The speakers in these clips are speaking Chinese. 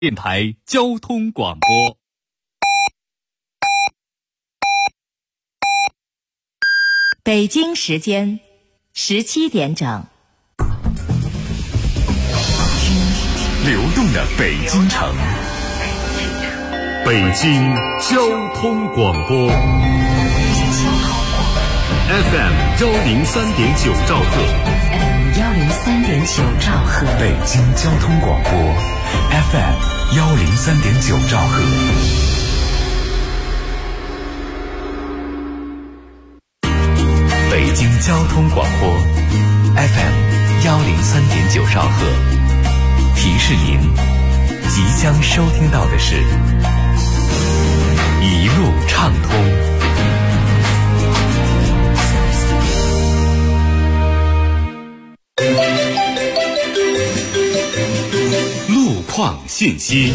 电台交通广播。 北京时间17点整。 流动的北京城，北京交通广播 FM103.9 兆赫 103.9 兆赫， 北京交通广播 FM103.9 兆赫。北京交通广播 FM103.9 兆赫。提示您，即将收听到的是一路畅通。路况信息。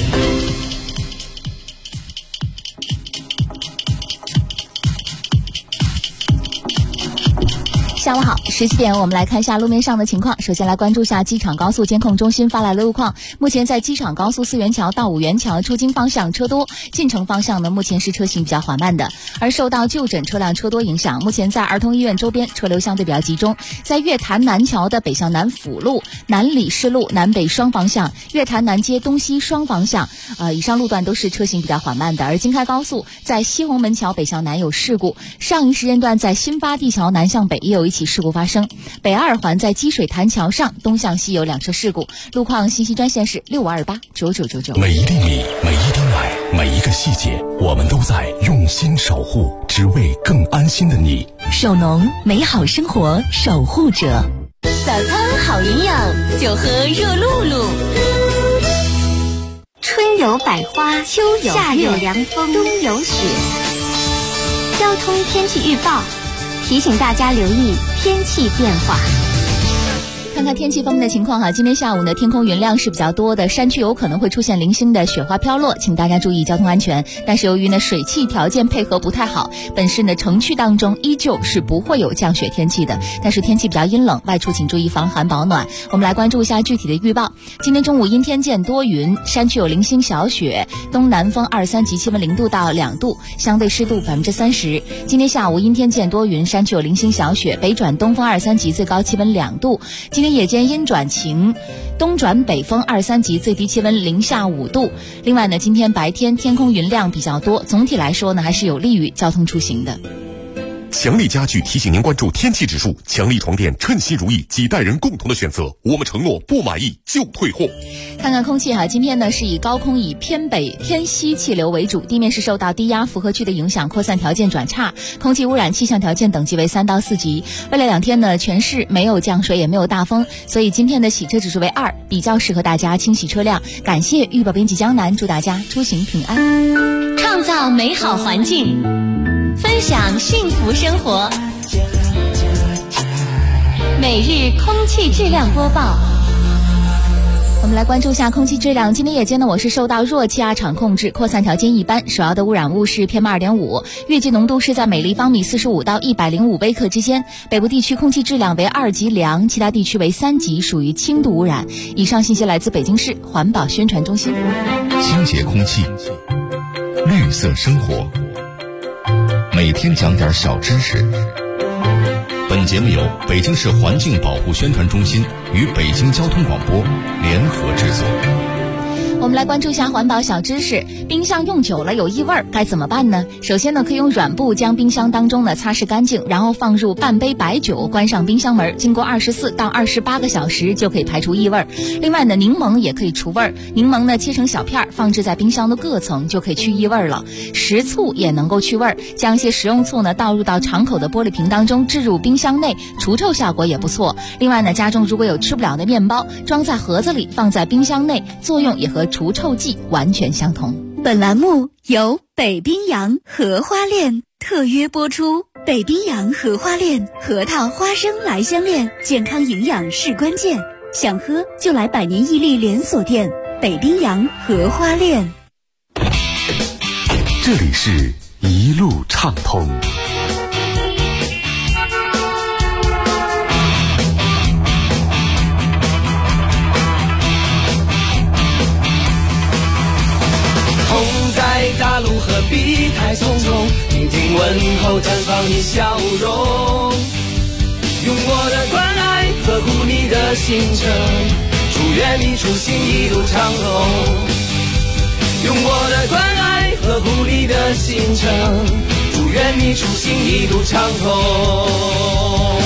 下午好，17点，我们来看一下路面上的情况。首先来关注一下机场高速监控中心发来的路况。目前在机场高速4元桥到5元桥出京方向车多，进城方向呢目前是车行比较缓慢的。而受到就诊车辆车多影响，目前在儿童医院周边车流相对比较集中。在月坛南桥的北向南辅路、南礼士路南北双方向、月坛南街东西双方向，以上路段都是车行比较缓慢的。而京开高速在西红门桥北向南有事故，上一时间段在新发地桥南向北也有一起事故发生。北阿尔环在积水潭桥上东向西有2车事故。路况信息专线是65289999。 每一粒米，每一滴奶，每一个细节，我们都在用心守护，只为更安心的你。 首农，美好生活守护者。 早餐好营养，就喝热露露。春有百花，秋有夏有凉风，冬有雪。交通天气预报提醒大家留意天气变化。 看看天气方面的情况哈，今天下午呢，天空云量是比较多的，山区有可能会出现零星的雪花飘落，请大家注意交通安全。但是由于呢水汽条件配合不太好，本市呢城区当中依旧是不会有降雪天气的，但是天气比较阴冷，外出请注意防寒保暖。我们来关注一下具体的预报。今天中午阴天见多云，山区有零星小雪，东南风2-3级，气温0度到2度，相对湿度30%。今天下午阴天见多云，山区有零星小雪，北转东风2-3级，最高气温2度。今天夜间阴转晴，东转北风2-3级，最低气温0下5度。另外呢，今天白天天空云量比较多，总体来说呢，还是有利于交通出行的。 强力家具提醒您关注天气指数，强力床垫称心如意，几代人共同的选择，我们承诺不满意就退货。 看看空气哈，今天呢是以高空以偏北偏西气流为主，地面是受到低压负荷区的影响，扩散条件转差，空气污染气象条件等级为3到4级。未来2天呢，全市没有降水也没有大风，所以今天的洗车指数为2，比较适合大家清洗车辆。感谢预报编辑江南，祝大家出行平安， 创造美好环境，分享幸福生活。每日空气质量播报。 我们来关注一下空气质量。今天夜间呢，我市受到弱气压场控制，扩散条件一般，首要的污染物是 PM2.5， 月季浓度是在每立方米45到105微克之间。北部地区空气质量为2级良，其他地区为3级，属于轻度污染。以上信息来自北京市环保宣传中心。 清洁空气，绿色生活，每天讲点小知识。本节目由北京市环境保护宣传中心与北京交通广播联合制作。 我们来关注一下环保小知识。冰箱用久了有异味该怎么办呢？首先呢，可以用软布将冰箱当中呢擦拭干净，然后放入半杯白酒，关上冰箱门，经过24到28个小时就可以排除异味。另外呢，柠檬也可以除味，柠檬呢切成小片，放置在冰箱的各层就可以去异味了。食醋也能够去味，将一些食用醋呢倒入到敞口的玻璃瓶当中，置入冰箱内，除臭效果也不错。另外呢，家中如果有吃不了的面包，装在盒子里放在冰箱内，作用也和除臭剂完全相同。 本栏目由北冰洋荷花链特约播出。北冰洋荷花链，核桃花生来相恋，健康营养是关键。想喝就来百年屹立连锁店北冰洋荷花链。 这里是一路畅通。 大路何必太匆匆，听听问候绽放你笑容，用我的关爱呵护你的行程，祝愿你出行一路畅通，用我的关爱呵护你的行程，祝愿你出行一路畅通。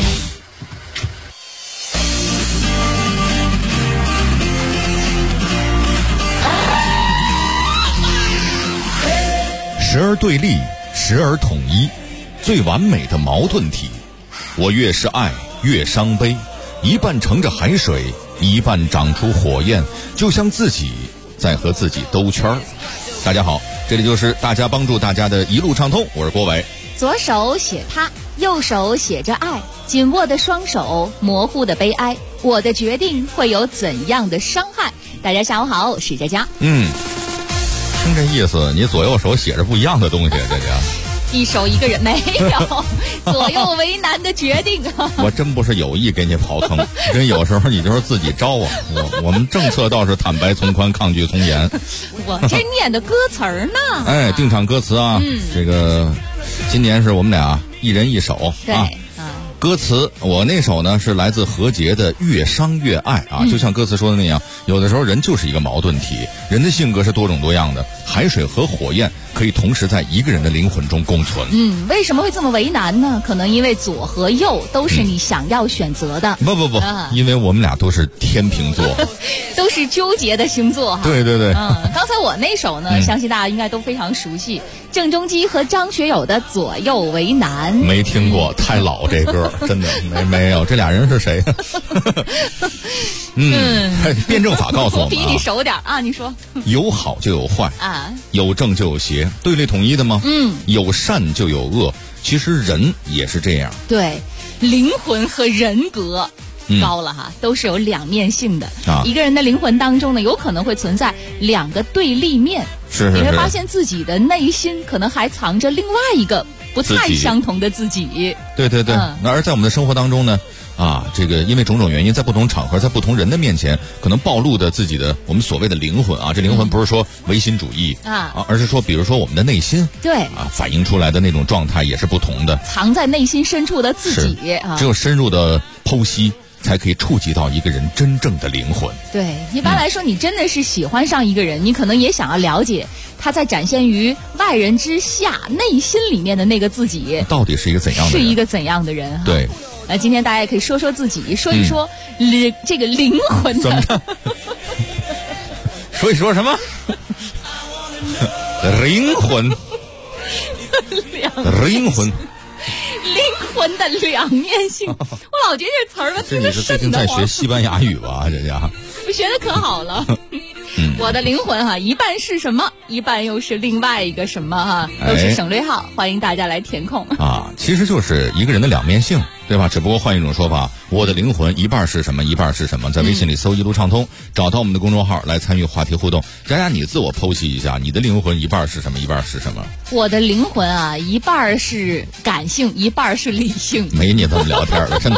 时而对立，时而统一，最完美的矛盾体。我越是爱，越伤悲，一半乘着海水，一半长出火焰，就像自己在和自己兜圈儿。大家好，这里就是大家帮助大家的一路畅通，我是郭伟。 左手写他，右手写着爱，紧握的双手，模糊的悲哀，我的决定会有怎样的伤害？大家下午好，我是佳佳。 听这意思，你左右手写着不一样的东西，这家一手一个人没有，左右为难的决定。 我真不是有意给你刨坑，真有时候你就是自己招啊。我们政策倒是坦白从宽，抗拒从严。 我这念的歌词儿呢？ 哎，定场歌词啊，这个今年是我们俩一人一首啊。歌词我那首呢是来自何洁的《越伤越爱》啊，就像歌词说的那样，有的时候人就是一个矛盾体，人的性格是多种多样的，海水和火焰可以同时在一个人的灵魂中共存。 为什么会这么为难呢？可能因为左和右都是你想要选择的。 不，因为我们俩都是天秤座， 都是纠结的星座哈。 对。 刚才我那首呢，相信大家应该都非常熟悉，郑中基和张学友的《左右为难》。 没听过，太老这歌。真的没有，这俩人是谁？辩证法告诉我们， 我比你熟点啊！你说， 有好就有坏啊，有正就有邪，对立统一的吗？有善就有恶，其实人也是这样。 对，灵魂和人格高了哈，都是有两面性的。一个人的灵魂当中呢，有可能会存在两个对立面。 是你会发现自己的内心可能还藏着另外一个不太相同的自己。 对。那而在我们的生活当中呢，这个因为种种原因，在不同场合，在不同人的面前，可能暴露的自己的我们所谓的灵魂啊，这灵魂不是说唯心主义而是说，比如说我们的内心， 对反映出来的那种状态也是不同的， 藏在内心深处的自己只有深入的剖析，才可以触及到一个人真正的灵魂。 对，一般来说，你真的是喜欢上一个人，你可能也想要了解他在展现于外人之下内心里面的那个自己到底是一个怎样的人， 是一个怎样的人。 对， 今天大家也可以说说自己，说一说这个灵魂的。 怎么着？说一说什么？灵魂。灵魂的两面性，我老觉得这词儿吧，听着瘆得慌。 这你是最近在学西班牙语吧？这家我学的可好了。我的灵魂一半是什么，一半又是另外一个什么都是省略号，欢迎大家来填空其实就是一个人的两面性，对吧？只不过换一种说法，我的灵魂一半是什么，一半是什么。在微信里搜一路畅通，找到我们的公众号来参与话题互动。佳佳，你自我剖析一下，你的灵魂一半是什么，一半是什么？ 我的灵魂一半是感性，一半是理性。 没你这么聊天的，真的。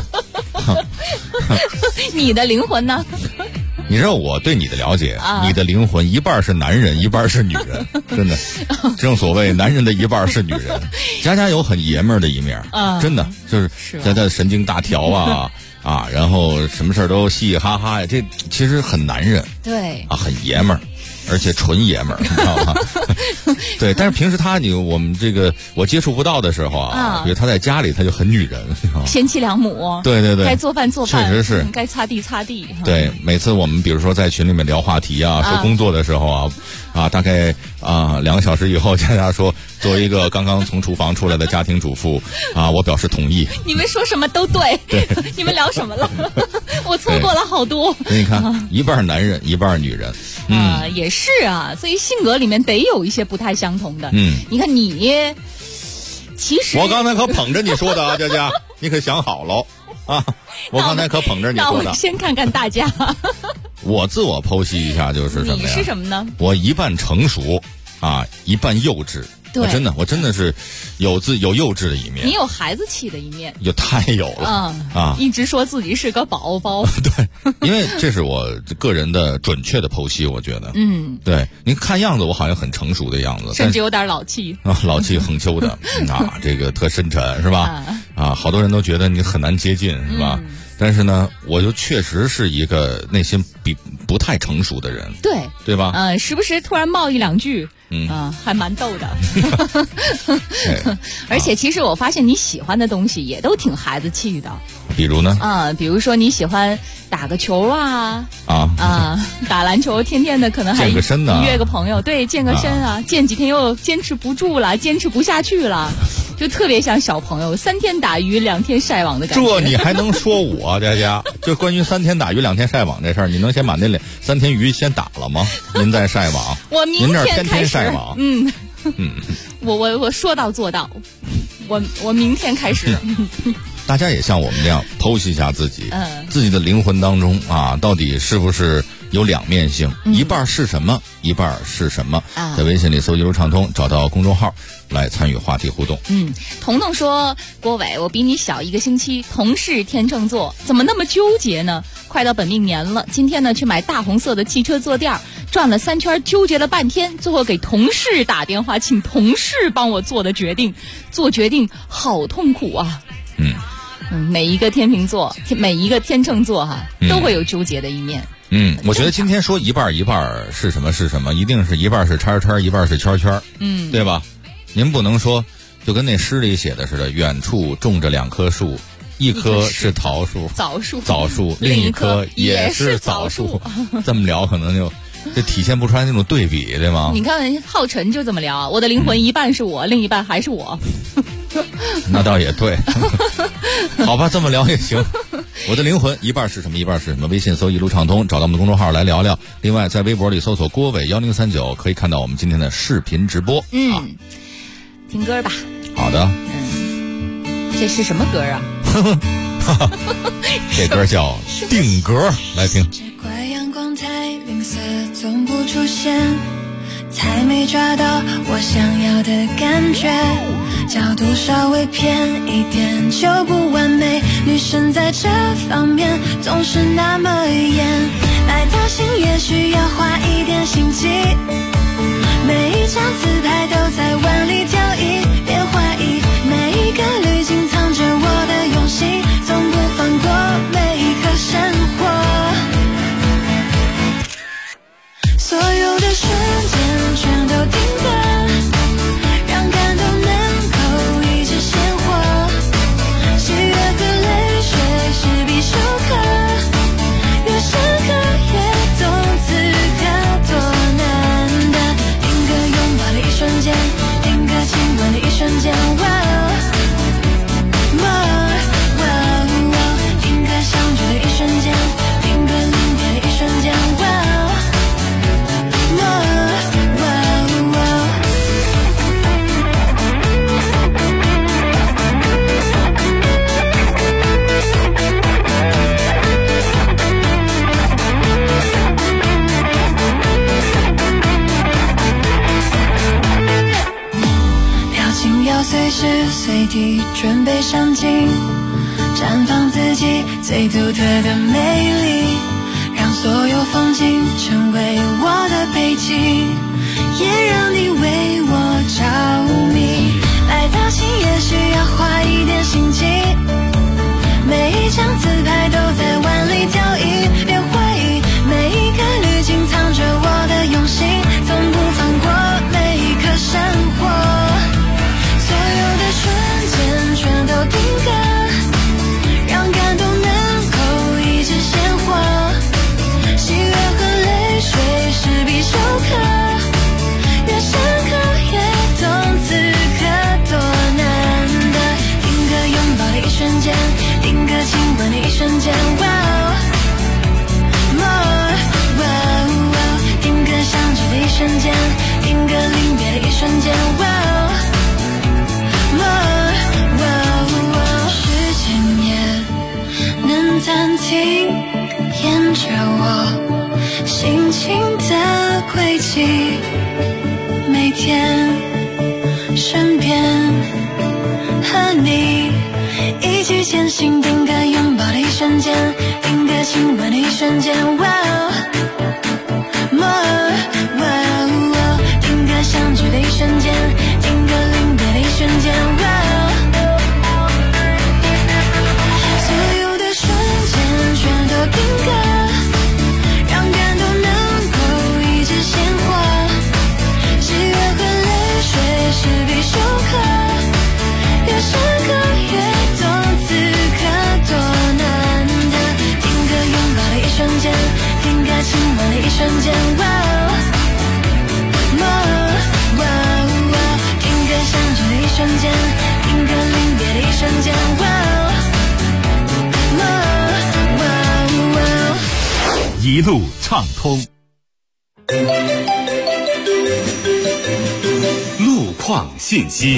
你的灵魂呢？ 你知道我对你的了解，你的灵魂一半是男人，一半是女人，真的。正所谓男人的一半是女人。佳佳有很爷们儿的一面，真的就是佳佳神经大条然后什么事儿都嘻嘻哈哈呀，这其实很男人。 对很爷们儿。而且纯爷们儿，你知道吗？对，但是平时我们这个我接触不到的时候比如他在家里他就很女人， 贤妻良母。 对， 该做饭做饭， 确实是该擦地擦地。 对，每次我们比如说在群里面聊话题说工作的时候大概2个小时以后，佳佳说，作为一个刚刚从厨房出来的家庭主妇我表示同意。 你们说什么都对。你们聊什么了？我错过了好多。 你看，一半男人，一半女人。 也是所以性格里面得有一些不太相同的。你看你，其实我刚才可捧着你说的佳佳，你可想好了我刚才可捧着你说的。 那我先看看大家。 我自我剖析一下，就是什么呀？ 你是什么呢？ 我一半成熟一半幼稚， 对， 我真的是有幼稚的一面， 你有孩子气的一面， 太有了一直说自己是个宝宝。 对，因为这是我个人的准确的剖析，我觉得，对，您看样子我好像很成熟的样子， 甚至有点老气老气横秋的这个特深沉是吧？好多人都觉得你很难接近是吧？但是呢，我就确实是一个内心不太成熟的人，对吧？ 时不时突然冒一两句，还蛮逗的。而且其实我发现你喜欢的东西也都挺孩子气的。 比如呢？ 比如说你喜欢打个球打篮球，天天的可能还健个身呢， 约个朋友，对，健个身健几天又坚持不住了，坚持不下去了。就特别像小朋友3天打鱼2天晒网的感觉。 这你还能说我佳佳？就关于3天打鱼2天晒网这事儿，你能先把那3天鱼先打了吗？您再晒网？ 我明天天天晒网。 我说到做到。我明天开始。 大家也像我们这样剖析一下自己，自己的灵魂当中到底是不是有两面性？一半是什么，一半是什么？在微信里搜一路畅通，找到公众号来参与话题互动。 彤彤说，郭伟，我比你小1个星期，同是天秤座，怎么那么纠结呢？快到本命年了，今天呢去买大红色的汽车坐垫，转了3圈，纠结了半天，最后给同事打电话，请同事帮我做决定好痛苦啊。每一个天秤座，每一个天秤座都会有纠结的一面。 我觉得今天说一半是什么是什么，一定是一半是叉叉，一半是圈圈，对吧？您不能说就跟那诗里写的似的，远处种着2棵树，一棵是枣树，另一棵也是枣树。这么聊可能就体现不出来那种对比，对吗？ 你看浩辰就这么聊，我的灵魂一半是我，另一半还是我。 那倒也对。好吧，这么聊也行。我的灵魂一半是什么，一半是什么？微信搜一路畅通，找到我们的公众号来聊聊。另外在微博里搜索郭伟1039，可以看到我们今天的视频直播。 听歌吧。 好的。 这是什么歌啊？ 这歌叫定格，来听。 这怪阳光太吝啬，总不出现，才没抓到我想要的感觉，角度稍微偏一点就不完美，女生在这方面总是那么严，来造型也需要花一点心机，每一张自拍都在碗里挑一，别怀疑每一个滤镜藏着我的用心，从不放过每一刻生活，所有的瞬间全都定格，让感动能够一直鲜活，喜悦和泪水是必修课，越深刻越懂此刻多难得，定格拥抱的一瞬间，定格亲吻的一瞬间，定格相聚的一瞬间，定格临别的一瞬间，表情要随时随地准备上镜，绽放自己最独特的魅力，让所有风景成为我的背景，也让你为我着迷，来造型也需要花一点心机，每一张自拍都在碗里挑一，别怀疑每一个滤镜藏着我的用心，从不放过每一刻生活，所有的瞬间全都定格，让感动能够一直鲜活，喜悦和泪水是必修课，越深刻越懂此刻多难得，定格拥抱的一瞬间，定格亲吻的一瞬间，定格相聚的一瞬间，定格临别的一瞬间，时间也能暂停，沿着我心情的轨迹，每天瞬间，定格亲吻的一瞬间，定格相聚的一瞬间，定格临别的一瞬间，所有的瞬间全都定格，让感动能够一直鲜活，喜悦和泪水是必修课，越深刻越懂此刻多难得，定格拥抱的一瞬间，定格亲吻的一瞬间，定格相聚的一瞬间，定格临别的一瞬间， 一路畅通，路况信息。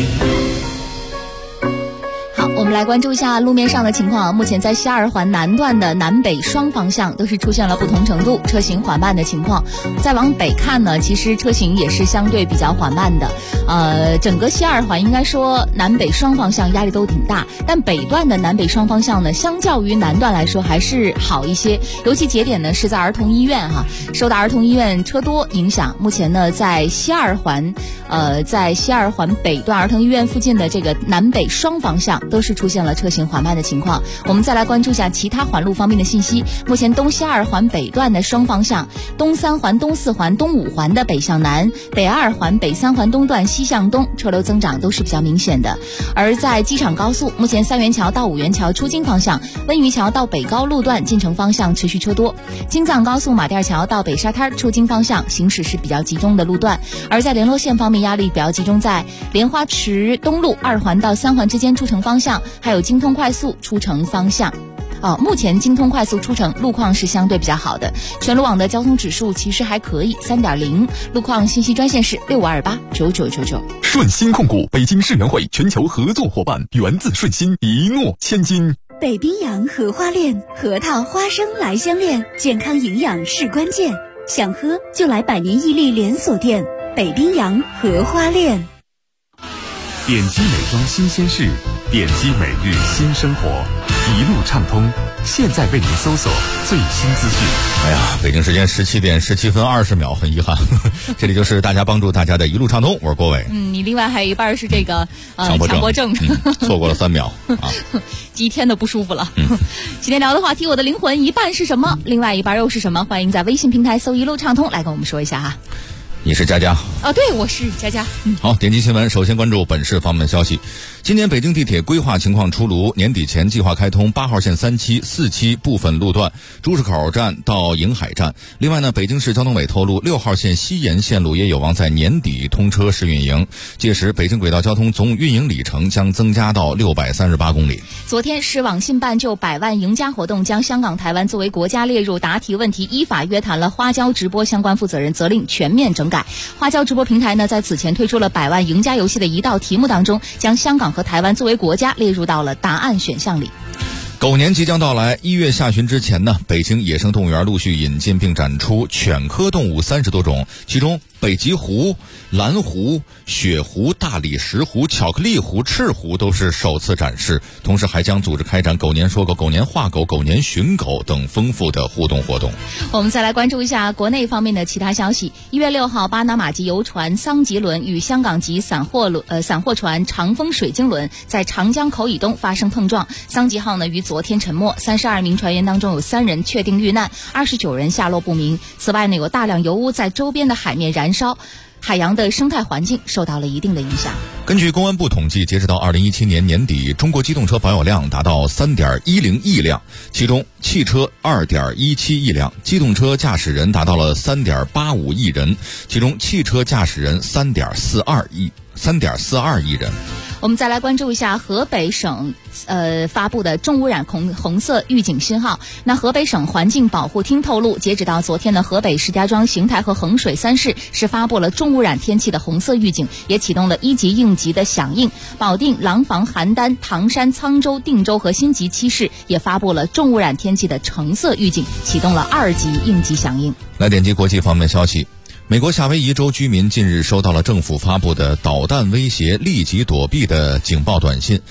我们来关注一下路面上的情况。目前在西二环南段的南北双方向都是出现了不同程度车行缓慢的情况。再往北看呢，其实车行也是相对比较缓慢的。整个西二环应该说南北双方向压力都挺大，但北段的南北双方向呢，相较于南段来说还是好一些。尤其节点呢是在儿童医院哈，受到儿童医院车多影响，目前呢在西二环北段儿童医院附近的这个南北双方向都是出现了车行缓慢的情况。我们再来关注一下其他环路方面的信息。目前东西二环北段的双方向，东三环、东四环、东五环的北向南，北二环、北三环东段西向东车流增长都是比较明显的。而在机场高速，目前三元桥到五元桥出京方向，温榆桥到北高路段进城方向持续车多。京藏高速马甸桥到北沙滩出京方向行驶是比较集中的路段。而在联络线方面，压力比较集中在莲花池东路2环到3环之间出城方向，还有京通快速出城方向。目前京通快速出城路况是相对比较好的，全路网的交通指数其实还可以 3.0。 路况信息专线是65289999。 顺鑫控股北京世园会全球合作伙伴，源自顺鑫，一诺千金。 北冰洋荷花恋，核桃花生来相恋，健康营养是关键，想喝就来百年屹立连锁店北冰洋荷花恋。 点击美妆新鲜事，点击每日新生活，一路畅通，现在为您搜索最新资讯。 哎呀，北京时间17点17分20秒，很遗憾，这里就是大家帮助大家的一路畅通，我是郭伟。 你另外还有一半是这个强迫症， 错过了3秒啊， 一天都不舒服了。今天聊的话题，我的灵魂一半是什么，另外一半又是什么？欢迎在微信平台搜一路畅通来跟我们说一下哈。 你是佳佳对，我是佳佳。 好，点击新闻，首先关注本市方面消息。今年北京地铁规划情况出炉，年底前计划开通8号线3期、4期部分路段，朱市口站到瀛海站。另外呢，北京市交通委透露，6号线西延线路也有望在年底通车试运营，届时北京轨道交通总运营里程将增加到638公里。 昨天市网信办就100万赢家活动将香港、台湾作为国家列入答题问题，依法约谈了花椒直播相关负责人，责令全面整改。花椒直播平台呢，在此前推出了100万赢家游戏的一道题目当中，将香港和台湾作为国家列入到了答案选项里。 狗年即将到来，1月下旬之前呢，北京野生动物园陆续引进并展出犬科动物30多种，其中北极狐、蓝狐、雪狐、大理石狐、巧克力狐、赤狐都是首次展示，同时还将组织开展狗年说狗、狗年画狗、狗年寻狗等丰富的互动活动。 我们再来关注一下国内方面的其他消息。1月6号，巴拿马籍游船桑吉轮与香港籍散货船长风水晶轮在长江口以东发生碰撞，桑吉号呢于昨天沉没，32名船员当中有3人确定遇难，29人下落不明。此外呢，有大量油污在周边的海面燃烧，海洋的生态环境受到了一定的影响。 根据公安部统计，截止到2017年年底，中国机动车保有量达到 3.10 亿辆，其中汽车 2.17 亿辆，机动车驾驶人达到了 3.85 亿人，其中汽车驾驶人 3.42 亿人。 我们再来关注一下河北省发布的重污染红色预警信号。那河北省环境保护厅透露，截止到昨天的河北石家庄、邢台和衡水3市是发布了重污染天气的红色预警，也启动了1级应急的响应。保定、廊坊、邯郸、唐山、沧州、定州和新集7市也发布了重污染天气的橙色预警，启动了2级应急响应。 来点击国际方面消息。美国夏威夷州居民近日收到了政府发布的导弹威胁立即躲避的警报短信，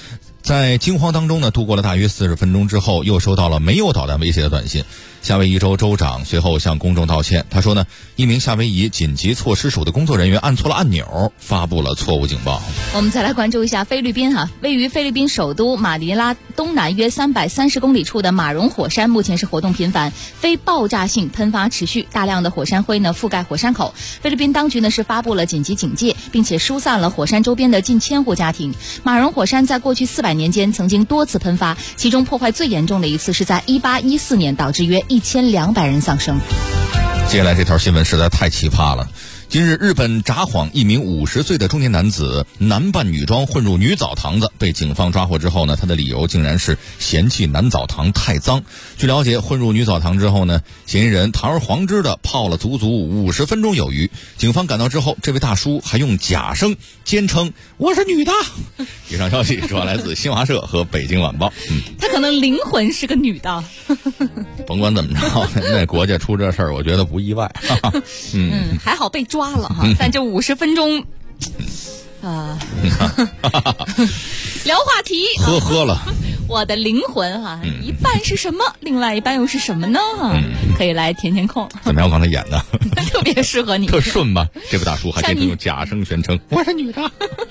在惊慌当中呢，度过了大约40分钟之后，又收到了没有导弹威胁的短信。夏威夷州州长随后向公众道歉，他说呢，一名夏威夷紧急措施署的工作人员按错了按钮，发布了错误警报。 我们再来关注一下菲律宾位于菲律宾首都马尼拉东南约330公里处的马荣火山目前是活动频繁，非爆炸性喷发持续，大量的火山灰呢覆盖火山口。菲律宾当局呢是发布了紧急警戒，并且疏散了火山周边的近1000户家庭。马荣火山在过去400年间曾经多次喷发，其中破坏最严重的一次是在1814年，导致约1200人丧生。 接下来这条新闻实在太奇葩了。近日，日本札幌一名50岁的中年男子男扮女装混入女澡堂子，被警方抓获之后呢，他的理由竟然是嫌弃男澡堂太脏。据了解，混入女澡堂之后呢，嫌疑人堂而皇之的泡了足足50分钟有余。警方赶到之后，这位大叔还用假声坚称我是女的。以上消息主要来自新华社和北京晚报。 他可能灵魂是个女的。 甭管怎么着，那国家出这事儿，我觉得不意外。 还好被抓了哈，但这50分钟，聊话题， 喝了。 我的灵魂一半是什么，另外一半又是什么呢？可以来填填空。 怎么样？我刚才演的特别适合你， 特顺吧？这位大叔还可以用假声宣称我是女的。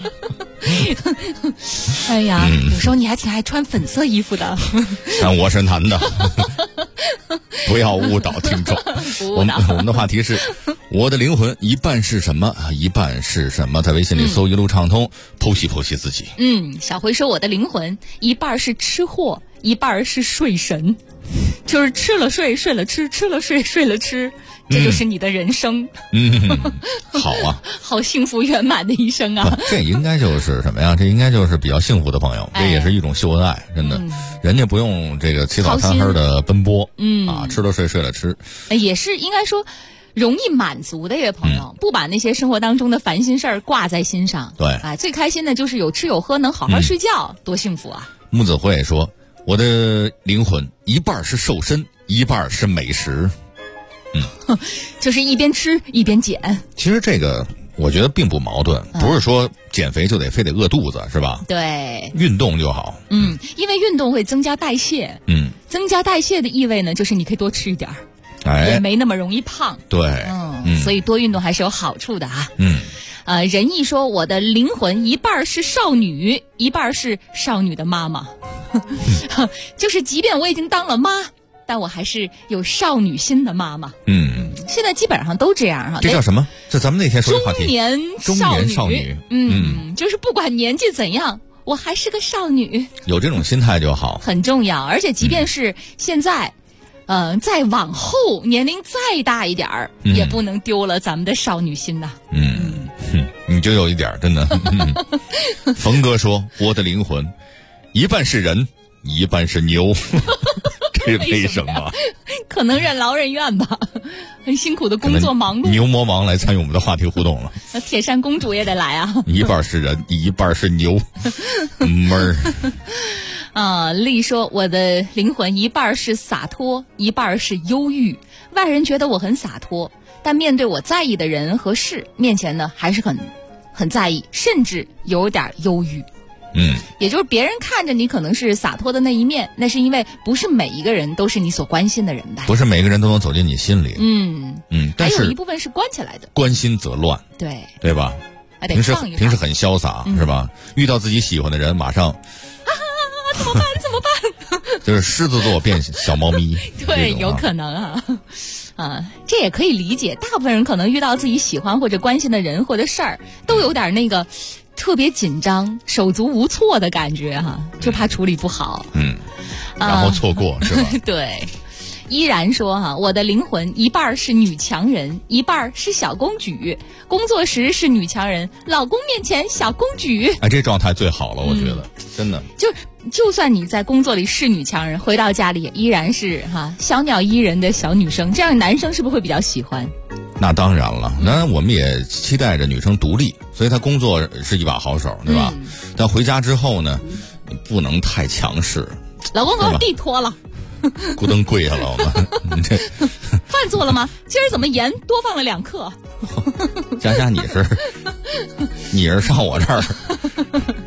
哎呀，有时候你还挺爱穿粉色衣服的。 但我是男的，不要误导听众。我们的话题是我的灵魂一半是什么，一半是什么？在微信里搜一路畅通，剖析剖析自己。 小辉说我的灵魂一半是吃货，一半是睡神，就是吃了睡，睡了吃，吃了睡，睡了吃。这就是你的人生。 好啊， 好幸福圆满的一生啊。 这应该就是什么呀？这应该就是比较幸福的朋友，这也是一种秀恩爱，真的。人家不用这个起早贪黑的奔波，吃了睡，睡了吃， 也是应该说容易满足的一位朋友，不把那些生活当中的烦心事儿挂在心上。 对， 最开心的就是有吃有喝，能好好睡觉，多幸福啊！ 木子慧说，我的灵魂一半是瘦身，一半是美食。 就是一边吃一边减。 其实这个我觉得并不矛盾，不是说减肥就非得饿肚子，是吧？ 对， 运动就好。 因为运动会增加代谢。增加代谢的意味呢，就是你可以多吃一点儿，也没那么容易胖。 对， 所以多运动还是有好处的啊。仁义说我的灵魂一半是少女，一半是少女的妈妈。就是即便我已经当了妈，但我还是有少女心的妈妈。现在基本上都这样哈。 这叫什么？这咱们那天说的话题。中年少女。 就是不管年纪怎样，我还是个少女。 有这种心态就好， 很重要。而且即便是现在，再往后年龄再大一点儿，也不能丢了咱们的少女心呐。 你就有一点真的。冯哥说，我的灵魂一半是人，一半是牛。这为什么？ 可能任劳任怨吧，很辛苦的工作忙碌。 牛魔王来参与我们的话题互动了。 那铁扇公主也得来啊。 一半是人，一半是牛。妹儿。 丽说我的灵魂一半是洒脱，一半是忧郁。外人觉得我很洒脱，但面对我在意的人和事面前呢，还是很在意，甚至有点忧郁。也就是别人看着你可能是洒脱的那一面，那是因为不是每一个人都是你所关心的人吧？ 不是每个人都能走进你心里。但是还有一部分是关起来的。 关心则乱，对吧？平时很潇洒，是吧？遇到自己喜欢的人，马上怎么办？ 就是狮子座变小猫咪。 对，有可能这也可以理解。大部分人可能遇到自己喜欢或者关心的人或者事儿，都有点那个特别紧张、手足无措的感觉就怕处理不好。 然后错过是吧？ 对。依然说我的灵魂一半是女强人，一半是小公举。工作时是女强人，老公面前小公举。 这状态最好了，我觉得真的。 就算你在工作里是女强人，回到家里依然是小鸟依人的小女生，这样男生是不是会比较喜欢？ 那当然了，那我们也期待着女生独立，所以她工作是一把好手，对吧？但回家之后呢，不能太强势。 老公给我地拖了。 咕噔跪下了，我们这饭做了吗？今儿怎么盐多放了2克？ 佳佳，你是上我这儿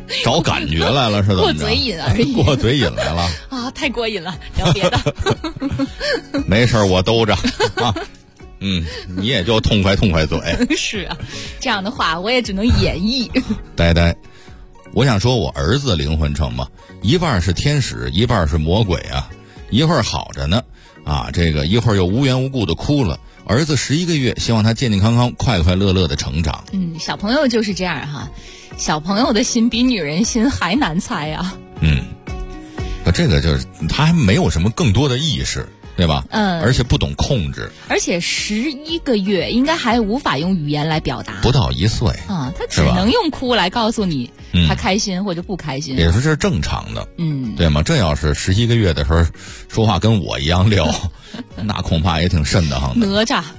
找感觉来了是怎么着？ 过嘴瘾而已。 过嘴瘾来了啊，太过瘾了，聊别的。 没事我兜着啊。你也就痛快嘴。 是啊，这样的话我也只能演绎。 呆，我想说我儿子的灵魂成吗？一半是天使，一半是魔鬼啊！一会儿好着呢，这个一会儿又无缘无故的哭了。儿子11个月，希望他健健康康、快快乐乐的成长。 小朋友就是这样哈，小朋友的心比女人心还难猜啊。 这个就是他还没有什么更多的意识。对吧？而且不懂控制， 而且11个月应该还无法用语言来表达， 不到1岁啊，他只能用哭来告诉你他开心或者不开心， 也说这是正常的，对吗？这要是11个月的时候说话跟我一样溜，那恐怕也挺瘆得慌的。 哪吒。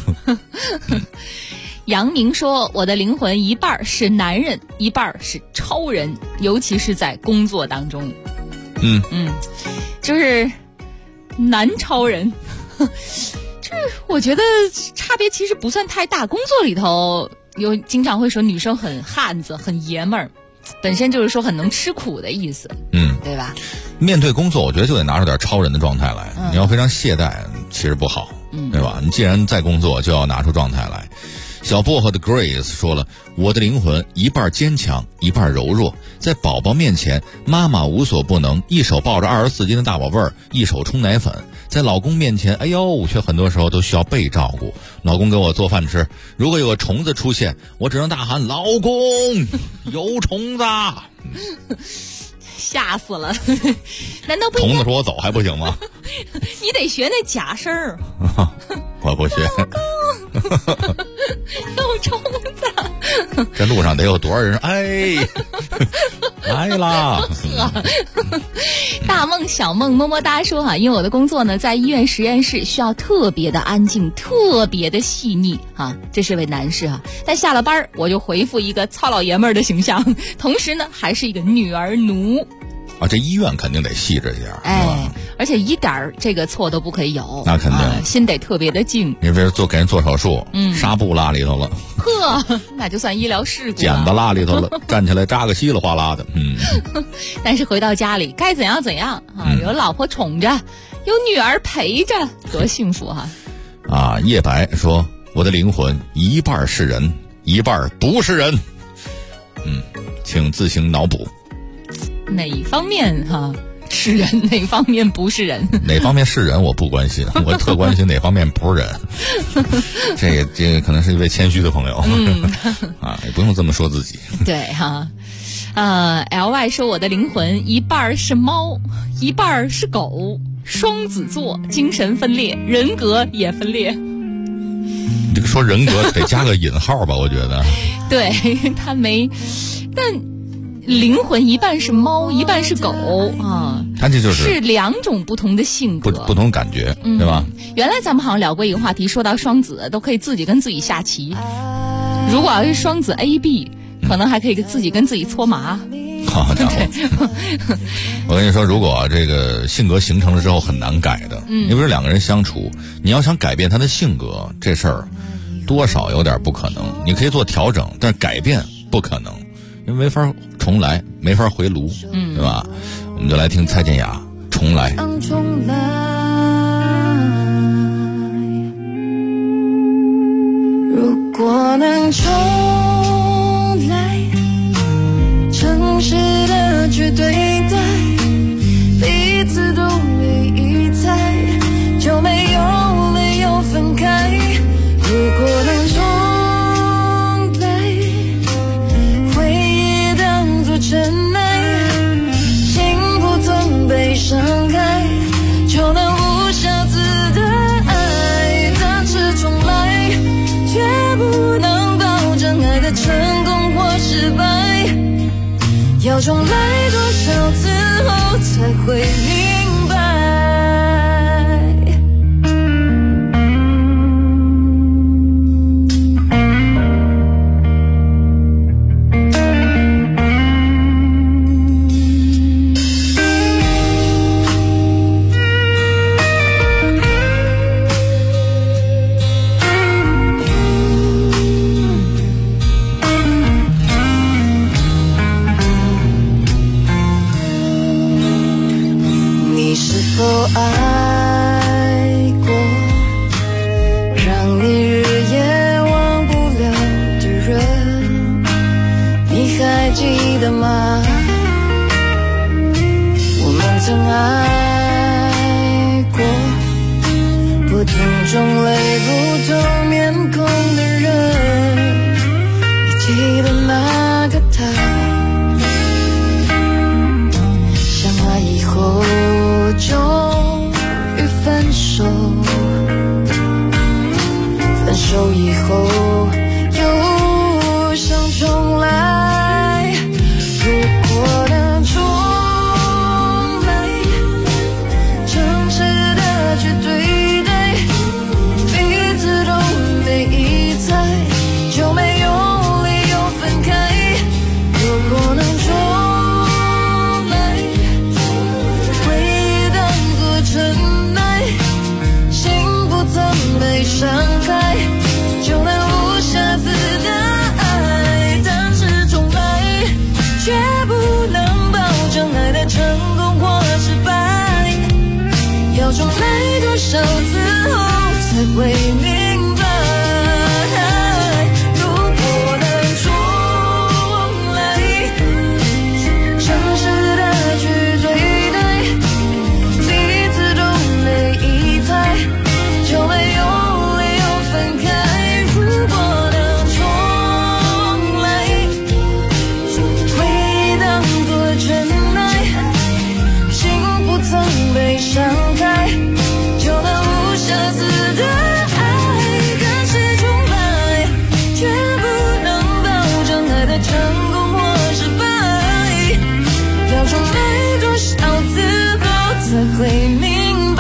杨明说：“我的灵魂一半是男人，一半是超人，尤其是在工作当中。”就是男超人。这我觉得差别其实不算太大。工作里头有经常会说女生很汉子、很爷们儿，本身就是说很能吃苦的意思，对吧？ 面对工作，我觉得就得拿出点超人的状态来。你要非常懈怠，其实不好，对吧？你既然在工作，就要拿出状态来。小薄荷的 Grace 说了，我的灵魂一半坚强，一半柔弱。在宝宝面前，妈妈无所不能，一手抱着24斤的大宝贝儿，一手冲奶粉。在老公面前，哎呦，却很多时候都需要被照顾。老公给我做饭吃，如果有个虫子出现，我只能大喊：老公，有虫子！ 吓死了！难道不应该？ 虫子说我走还不行吗？ 你得学那假声儿。 我不学。 有虫子！ 这路上得有多少人？哎，来啦！ 大梦小梦么么哒说因为我的工作呢在医院实验室，需要特别的安静，特别的细腻这是位男士但下了班我就回复一个糙老爷们儿的形象，同时呢还是一个女儿奴。 这医院肯定得细致一点， 而且一点这个错都不可以有， 那肯定， 心得特别的静。 你比如给人做手术，纱布拉里头了， 呵，那就算医疗事故了。 剪子拉里头了，站起来扎个稀里哗啦的， 但是回到家里该怎样怎样有老婆宠着，有女儿陪着，多幸福叶白说，我的灵魂一半是人，一半不是人。请自行脑补。 哪方面是人，哪方面不是人？ 哪方面是人我不关心，我特关心哪方面不是人。这个可能是一位谦虚的朋友，也不用这么说自己。 对LY 说，我的灵魂一半是猫，一半是狗，双子座，精神分裂，人格也分裂。 你这个说人格得加个引号吧？我觉得。 对，他没，但。灵魂一半是猫，一半是狗它这就是两种不同的性格， 不同感觉，对吧？ 原来咱们好像聊过一个话题，说到双子都可以自己跟自己下棋，如果要是双子 AB，可能还可以自己跟自己搓麻。 好家伙！我跟你说，如果这个性格形成了之后很难改的，你比如两个人相处，你要想改变他的性格，这事儿多少有点不可能。你可以做调整，但是改变不可能。因为没法重来，没法回炉，对吧？我们就来听蔡健雅《重来》。 如果能重来，诚实的去对待，彼此都没疑猜，就没有理由分开。如果能重真爱，幸福曾被伤害，就能无瑕疵的爱。但是重来，却不能保证爱的成功或失败。要重来多少次后才会明白？ 得吗？我们曾爱过，不同种类不同面孔的人，你记得那个他？相爱以后终于分手，分手以后又想重来。如果能重来，诚实的去对待，彼此都没疑猜，就没有理由分开。如果能重来，回忆当作尘埃，心不曾被伤害，就能无瑕疵的爱。但是重来，却不能保证爱的成功或失败，要重来多少次后才会明白。如果能重来，诚实的去对待，彼此都没疑猜，就没有理由分开。如果能重来，回忆当作尘埃，心不曾被伤害，就能无瑕疵的爱。但是重来，却不能保证爱的成功或失败，要重来多少次后才会明白，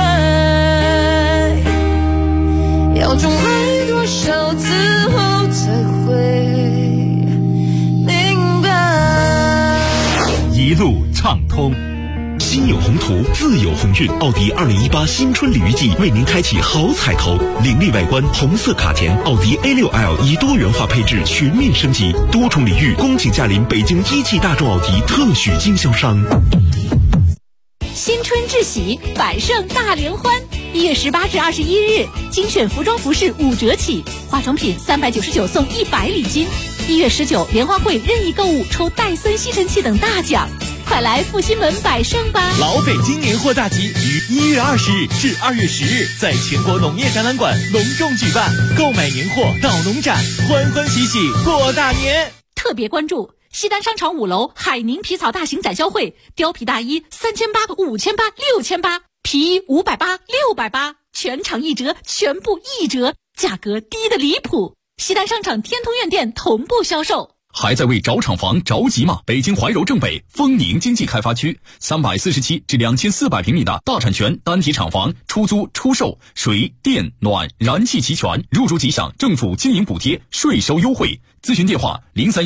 要重来多少次后才会明白。 一路畅通。 心有宏图，自有鸿运。奥迪2018新春鲤鱼季为您开启好彩头，凌厉外观，红色卡钿，奥迪 A6L 以多元化配置全面升级，多重礼遇，恭请驾临北京一汽大众奥迪特许经销商。 新春至喜，百盛大联欢！1月18至21日，精选服装服饰5折起，化妆品399送100礼金。1月19，联欢会任意购物抽戴森吸尘器等大奖。快来复兴门百盛吧！ 老北京年货大集于1月20日至2月10日在全国农业展览馆隆重举办，购买年货到农展，欢欢喜喜过大年。 特别关注西单商场5楼海宁皮草大型展销会，貂皮大衣3800、5800、6800，皮衣580、680，全场1折，全部1折，价格低得离谱。西单商场天通苑店同步销售。 还在为找厂房着急吗？北京怀柔正北丰宁经济开发区347至2400平米的大产权单体厂房，出租出售，水电暖燃气齐全，入住即享政府经营补贴，税收优惠。咨询电话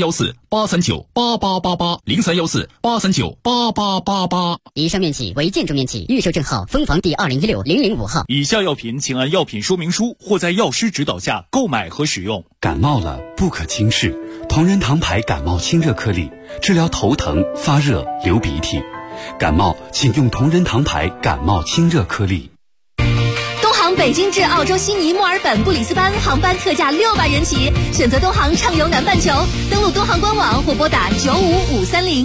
0314-839-8888，0314-839-8888。 以上面企为建筑面企，预售证号分房第2016-005号。 以下药品请按药品说明书或在药师指导下购买和使用。 感冒了不可轻视，同仁堂牌感冒清热颗粒，治疗头疼、发热、流鼻涕。感冒请用同仁堂牌感冒清热颗粒。 东航北京至澳洲悉尼、墨尔本、布里斯班航班特价600元起，选择东航畅游南半球，登录东航官网或拨打95530。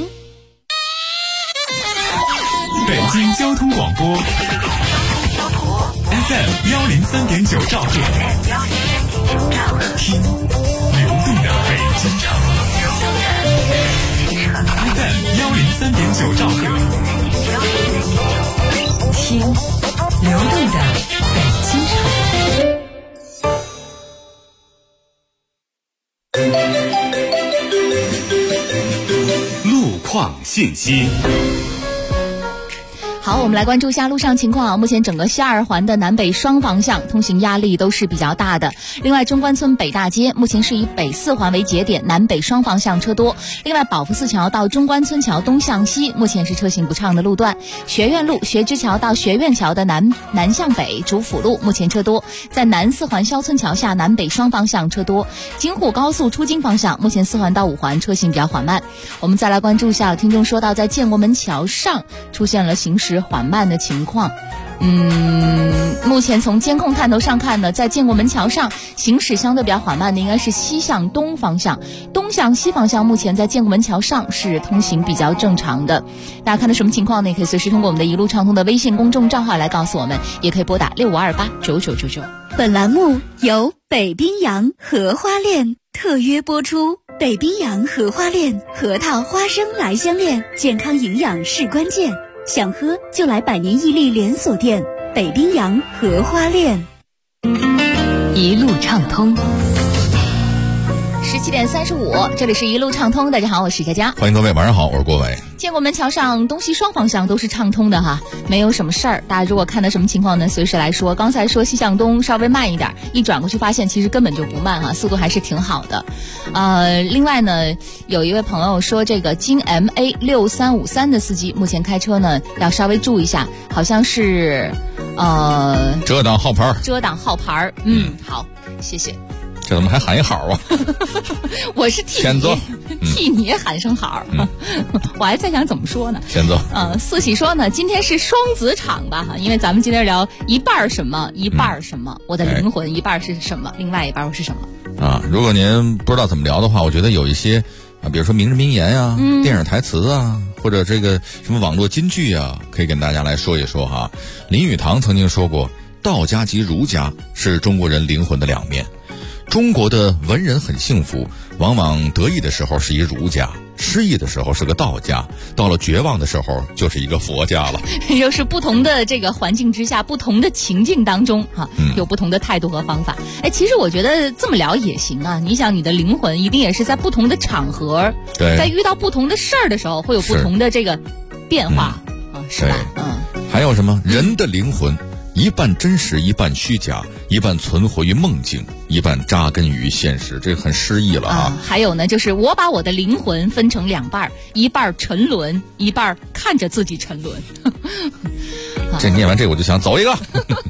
北京交通广播 FM 103.9兆赫，听流动的北京城。FM 103.9兆赫， 听流动的北京城。 路况信息。 好，我们来关注一下路上情况啊。目前整个西二环的南北双方向通行压力都是比较大的。另外，中关村北大街目前是以北四环为节点，南北双方向车多。另外，宝福寺桥到中关村桥东向西目前是车行不畅的路段。学院路学之桥到学院桥的南向北主辅路目前车多，在南四环肖村桥下南北双方向车多。京沪高速出京方向目前4环到5环车行比较缓慢。我们再来关注一下，听众说到在建国门桥上出现了行驶缓慢的情况。 目前从监控探头上看呢，在建国门桥上行驶相对比较缓慢的应该是西向东方向，东向西方向目前在建国门桥上是通行比较正常的。大家看到什么情况呢？也可以随时通过我们的一路畅通的微信公众账号来告诉我们，也可以拨打65289999。 本栏目由北冰洋荷花恋特约播出。北冰洋荷花恋核桃花生来香恋，健康营养是关键，想喝就来百年屹立连锁店北冰洋荷花恋。 一路畅通17点35，这里是一路畅通。大家好，我是佳佳， 欢迎各位，晚上好，我是郭伟。 建国门桥上东西双方向都是畅通的哈，没有什么事儿。大家如果看到什么情况呢，随时来说。刚才说西向东稍微慢一点，一转过去发现其实根本就不慢哈，速度还是挺好的。另外呢，有一位朋友说这个京 MA6353的司机目前开车呢要稍微注意一下，好像是遮挡号牌。 好，谢谢。 这怎么还喊一好啊？ 我是替你喊声好。我还在想怎么说呢。 先走。 四喜说呢，今天是双子场吧？因为咱们今天聊一半什么，一半什么。我的灵魂一半是什么，另外一半是什么？ 如果您不知道怎么聊的话，我觉得有一些比如说名人名言啊、电影台词啊，或者这个什么网络金句啊，可以跟大家来说一说哈。林语堂曾经说过，道家及儒家是中国人灵魂的两面。中国的文人很幸福，往往得意的时候是一儒家，失意的时候是个道家，到了绝望的时候就是一个佛家了。 就是不同的这个环境之下，不同的情境当中有不同的态度和方法。其实我觉得这么聊也行啊。你想，你的灵魂一定也是在不同的场合，在遇到不同的事儿的时候，会有不同的这个变化是吧？ 还有什么人的灵魂？一半真实，一半虚假，一半存活于梦境，一半扎根于现实，这很诗意了啊。 还有呢，就是我把我的灵魂分成两半，一半沉沦，一半看着自己沉沦。 这念完这我就想走一个。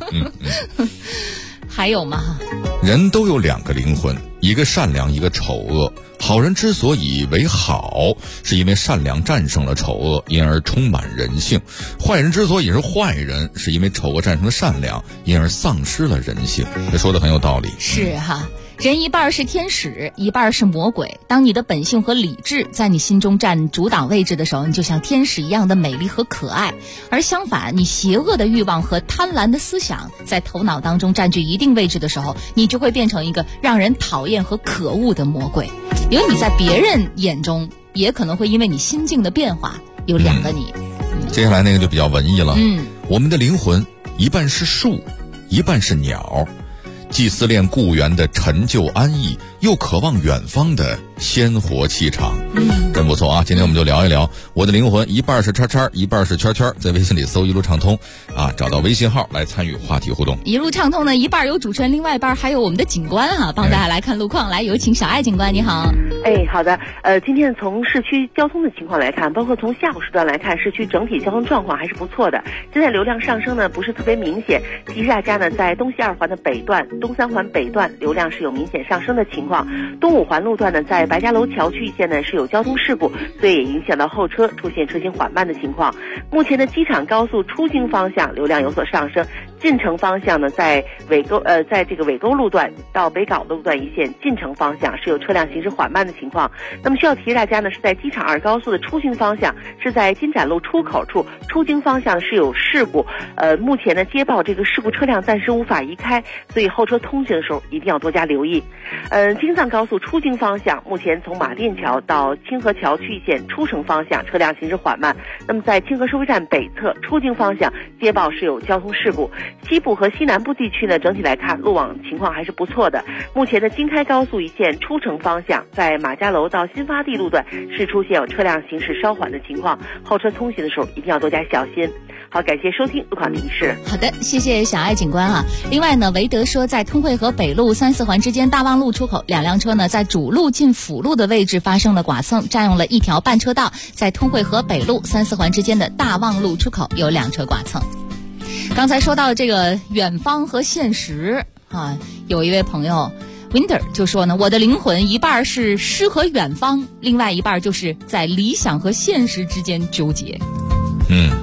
还有吗？ 人都有两个灵魂，一个善良，一个丑恶。好人之所以为好，是因为善良战胜了丑恶，因而充满人性；坏人之所以是坏人，是因为丑恶战胜了善良，因而丧失了人性。这说的很有道理。 是哈。人一半是天使，一半是魔鬼。当你的本性和理智在你心中占主导位置的时候，你就像天使一样的美丽和可爱。而相反，你邪恶的欲望和贪婪的思想在头脑当中占据一定位置的时候，你就会变成一个让人讨厌和可恶的魔鬼。因为你在别人眼中也可能会因为你心境的变化有两个你。 接下来那个就比较文艺了。我们的灵魂一半是树，一半是鸟，既思恋故园的陈旧安逸，又渴望远方的鲜活气场。真不错啊！今天我们就聊一聊我的灵魂，一半是叉叉，一半是圈圈。在微信里搜一路畅通找到微信号来参与话题互动。 一路畅通呢，一半有主持人，另外一半还有我们的警官帮大家来看路况。来，有请小爱警官，你好。 好的。今天从市区交通的情况来看，包括从下午时段来看，市区整体交通状况还是不错的。现在流量上升呢不是特别明显，提示大家呢，在东西二环的北段、东三环北段流量是有明显上升的情况。东五环路段呢，在白家楼桥区一线呢是有交通事故，所以也影响到后车出现车行缓慢的情况。目前的机场高速出京方向流量有所上升，进城方向呢，在这个尾沟路段到北港路段一线进城方向是有车辆行驶缓慢的情况。那么需要提示大家呢，是在机场二高速的出京方向，是在金盏路出口处出京方向是有事故。目前呢接报这个事故车辆暂时无法移开，所以后车通行的时候一定要多加留意。京藏高速出京方向，目前从马甸桥到清河桥区一线出城方向车辆行驶缓慢。那么在清河收费站北侧出京方向接报是有交通事故。西部和西南部地区呢，整体来看路网情况还是不错的。目前的京开高速一线出城方向，在马家楼到新发地路段是出现有车辆行驶稍缓的情况，后车通行的时候一定要多加小心。好，感谢收听路况提示。 好的，谢谢小爱警官另外呢，韦德说，在通惠河北路3、4环之间大望路出口，两辆车呢在主路进辅路的位置发生了剐蹭，占用了一条半车道。在通惠河北路3、4环之间的大望路出口有2车剐蹭。刚才说到这个远方和现实有一位朋友 Winter 就说呢，我的灵魂一半是诗和远方，另外一半就是在理想和现实之间纠结。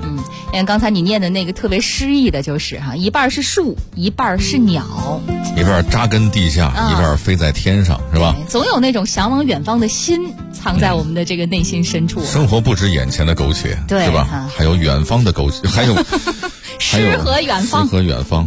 刚才你念的那个特别诗意的就是一半是树，一半是鸟， 一半扎根地下，一半飞在天上，是吧？ 总有那种向往远方的心藏在我们的这个内心深处。 生活不止眼前的苟且， 对， 是吧？还有远方的苟且，还有诗和远方， 诗和远方。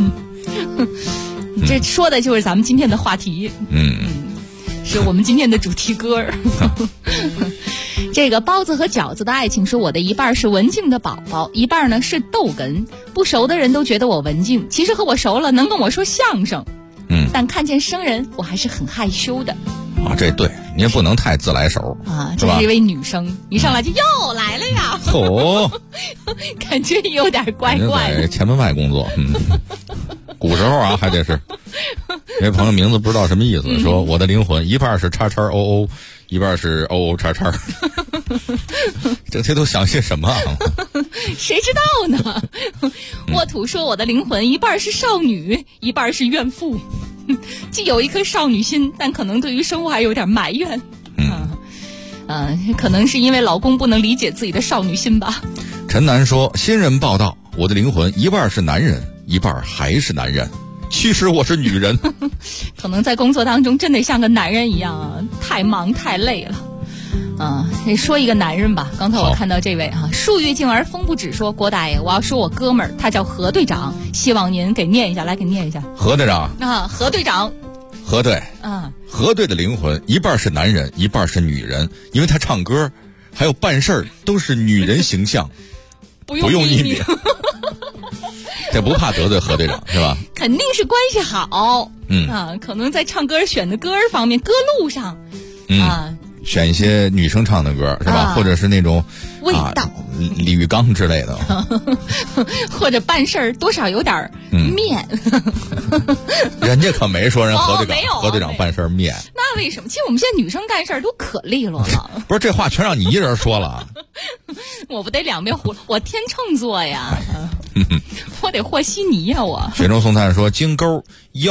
这说的就是咱们今天的话题。是我们今天的主题歌。这个包子和饺子的爱情说，我的一半是文静的宝宝，一半呢是逗哏。不熟的人都觉得我文静，其实和我熟了能跟我说相声。但看见生人我还是很害羞的。 这对你也不能太自来熟这是一位女生，一上来就又来了呀。感觉有点怪怪的。 在前门外工作。古时候还得是。这位朋友名字不知道什么意思，说我的灵魂一半是叉叉 OO， 一半是 OO 叉叉。这都想些什么谁知道呢？沃土说我的灵魂一半是少女，一半是怨妇，既有一颗少女心，但可能对于生活还有点埋怨。可能是因为老公不能理解自己的少女心吧。 陈楠说，新人报道，我的灵魂一半是男人，一半还是男人，其实我是女人。 可能在工作当中真得像个男人一样太忙太累了。说一个男人吧，刚才我看到这位树欲静而风不止说，郭大爷，我要说我哥们儿，他叫何队长，希望您给念一下，来给念一下。 何队长何队长， 何队何队的灵魂一半是男人，一半是女人，因为他唱歌还有办事儿都是女人形象，不用匿名。这不怕得罪何队长是吧？ 肯定是关系好。可能在唱歌选的歌方面，歌路上选一些女生唱的歌是吧？或者是那种味道李玉刚之类的。 或者办事儿多少有点面。 人家可没说人何队长办事儿面。 那为什么？其实我们现在女生干事儿都可利落了。 不是，这话全让你一人说了。 我不得两边胡，我天秤座呀。我得和稀泥呀我。 雪中送炭说，京沟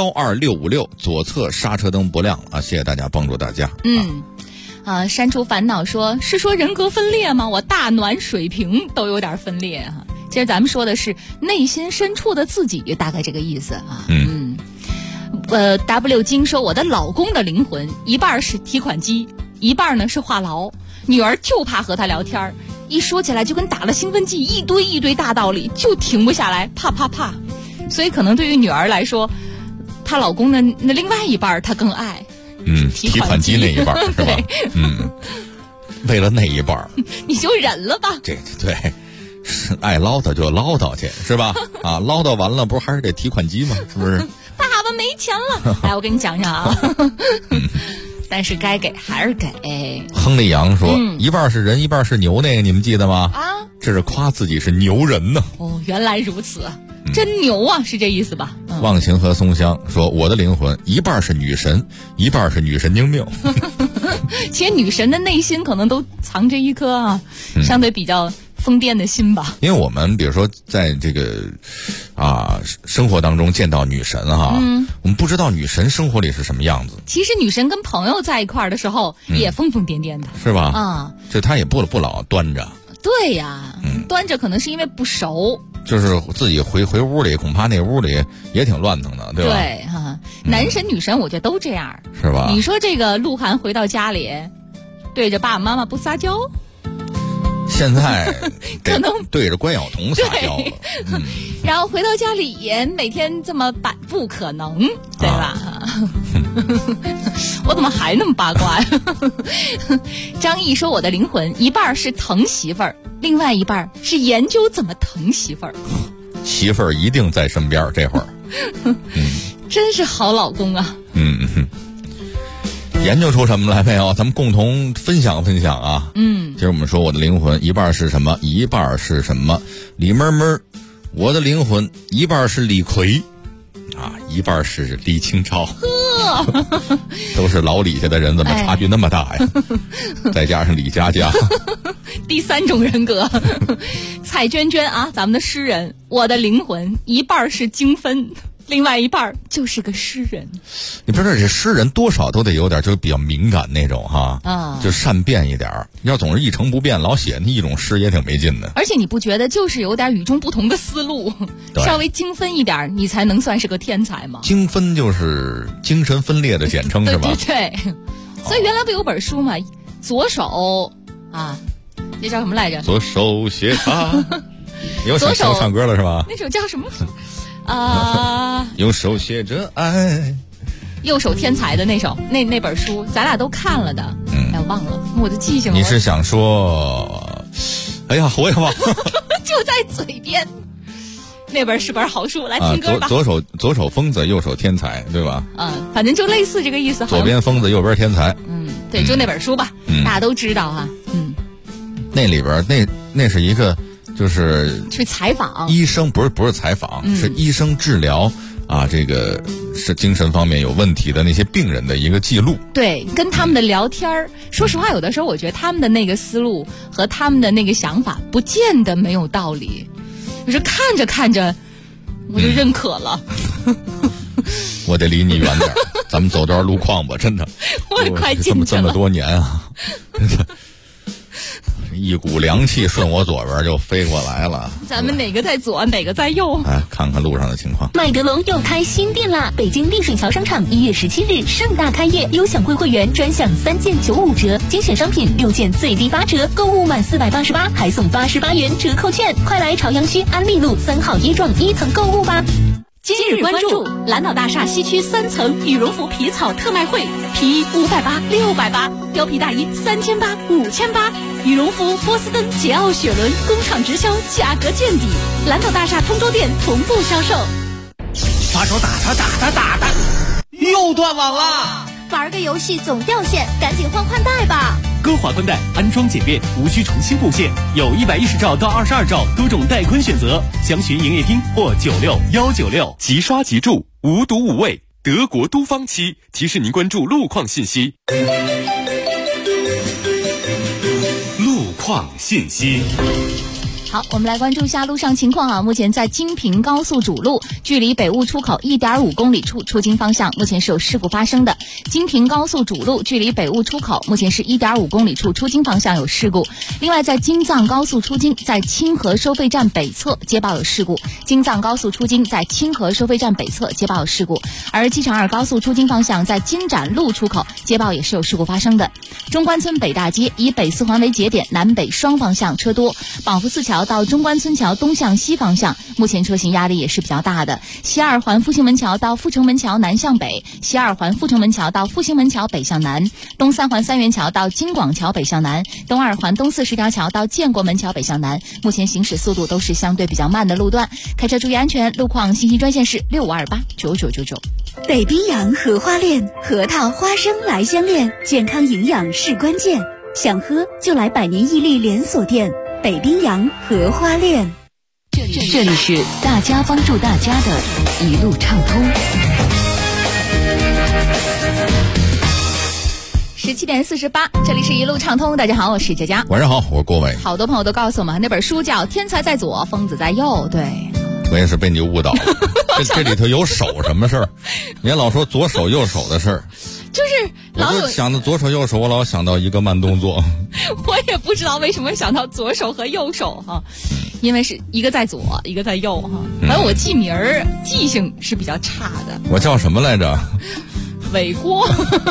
12656左侧刹车灯不亮了，谢谢大家帮助大家。 删除烦恼说，是说人格分裂吗？我大暖水瓶都有点分裂其实咱们说的是内心深处的自己，大概这个意思W 金说，我的老公的灵魂一半是提款机，一半呢是话痨，女儿就怕和他聊天，一说起来就跟打了兴奋剂，一堆大道理就停不下来，怕。所以可能对于女儿来说，她老公的那另外一半她更爱提款机那一半是吧？为了那一半你就忍了吧。 对，爱唠叨就唠叨去是吧？唠叨完了不是还是得提款机吗？是不是？ 爸爸没钱了。来，我跟你讲讲但是该给还是给。 亨利杨说，一半是人一半是牛，那个你们记得吗？这是夸自己是牛人呢。 原来如此，真牛啊，是这意思吧？ 忘情和松香说，我的灵魂一半是女神，一半是女神经病。 其实女神的内心可能都藏着一颗相对比较疯癫的心吧。 因为我们比如说在这个生活当中见到女神我们不知道女神生活里是什么样子。 其实女神跟朋友在一块儿的时候也疯疯癫癫的， 是吧？就她也不老端着。 对呀，端着可能是因为不熟， 就是自己回屋里，恐怕那屋里也挺乱腾的，对吧？ 对男神女神我觉得都这样， 是吧？ 你说这个鹿晗回到家里对着爸爸妈妈不撒娇， 现在可能对着关晓彤撒娇了。 然后回到家里也每天这么摆，不可能，对吧？我怎么还那么八卦呀？张毅说，我的灵魂一半是疼媳妇儿，另外一半是研究怎么疼媳妇儿。 媳妇儿一定在身边，这会儿真是好老公啊。 研究出什么来没有？咱们共同分享啊。今儿我们说，我的灵魂一半是什么，一半是什么？李闷闷，我的灵魂一半是李逵一半是李清照。都是老李家的人，怎么差距那么大呀？再加上李佳佳。 第三种人格。蔡娟娟咱们的诗人，我的灵魂一半是精分， 另外一半就是个诗人。 你不是这诗人多少都得有点就比较敏感那种哈，就善变一点，要总是一成不变老写那一种诗也挺没劲的。 而且你不觉得就是有点与众不同的思路，稍微精分一点你才能算是个天才吗？ 精分就是精神分裂的简称是吧？ 对，所以原来不有本书嘛，左手那叫什么来着？ 左手写他有想唱歌了是吧？ 那首叫什么？ 用手写着爱， 右手天才的那首那本书，咱俩都看了的。忘了我的记性。 你是想说？哎呀，我也忘了， 就在嘴边。那本是本好书，来听歌吧。 左手疯子，右手天才，对吧？ 反正就类似这个意思。 左边疯子，右边天才。 对，就那本书吧，大家都知道哈。 那里边那是一个。就是去采访医生，不是采访，是医生治疗这个是精神方面有问题的那些病人的一个记录。对， 跟他们的聊天说实话，有的时候我觉得他们的那个思路和他们的那个想法不见得没有道理，就是看着看着我就认可了。 我得离你远点，咱们走段路况吧，真的。 我也快进去了， 这么多年啊。一股凉气顺我左边就飞过来了。 咱们哪个在左，哪个在右？ 看看路上的情况。 麦德龙又开新店啦！北京丽水桥商场1月17日盛大开业，优享会员专享3件95折，精选商品6件最低8折，购物满488还送88元折扣券。快来朝阳区安利路3号1幢1层购物吧！ 今日关注蓝岛大厦西区3层羽绒服皮草特卖会，皮衣580、680，貂皮大衣3800、5800，羽绒服波司登、捷奥雪伦工厂直销，价格见底。蓝岛大厦通州店同步销售。 发手打他，又断网了。 玩个游戏总掉线，赶紧换代吧。 歌华宽带安装简便，无需重新布线，有110兆到22兆多种带宽选择，详询营业厅或96196。 即刷即住，无毒无味，德国都方漆提示您关注路况信息。路况信息。 好，我们来关注一下路上情况目前在京平高速主路距离北坞出口1.5公里处出京方向，目前是有事故发生的。京平高速主路距离北坞出口目前是1.5公里处出京方向有事故。另外在京藏高速出京在清河收费站北侧接报有事故，京藏高速出京在清河收费站北侧接报有事故。而机场2高速出京方向在金展路出口接报也是有事故发生的。中关村北大街以北四环为节点，南北双方向车多，宝福寺桥到中关村桥东向西方向目前车型压力也是比较大的。西2环复兴门桥到阜成门桥南向北，西2环阜成门桥到复兴门桥北向南，东3环三元桥到京广桥北向南，东2环东四十条桥到建国门桥北向南，目前行驶速度都是相对比较慢的路段，开车注意安全。路况信息专线是65289999。 北冰洋荷花恋，核桃花生来相恋，健康营养是关键，想喝就来百年屹立连锁店北冰洋荷花恋。 这里是大家帮助大家的一路畅通。 17点48，这里是一路畅通。大家好，我是佳佳。 晚上好，我是郭伟。 好多朋友都告诉我们，那本书叫《天才在左，疯子在右》。对， 我也是被你误导了。这里头有手什么事儿？你老说左手右手的事儿， 就是老有想到左手右手，我老想到一个慢动作。 我也不知道为什么想到左手和右手哈，因为是一个在左，一个在右哈。反正我记名儿记性是比较差的。 我叫什么来着？ 伟锅。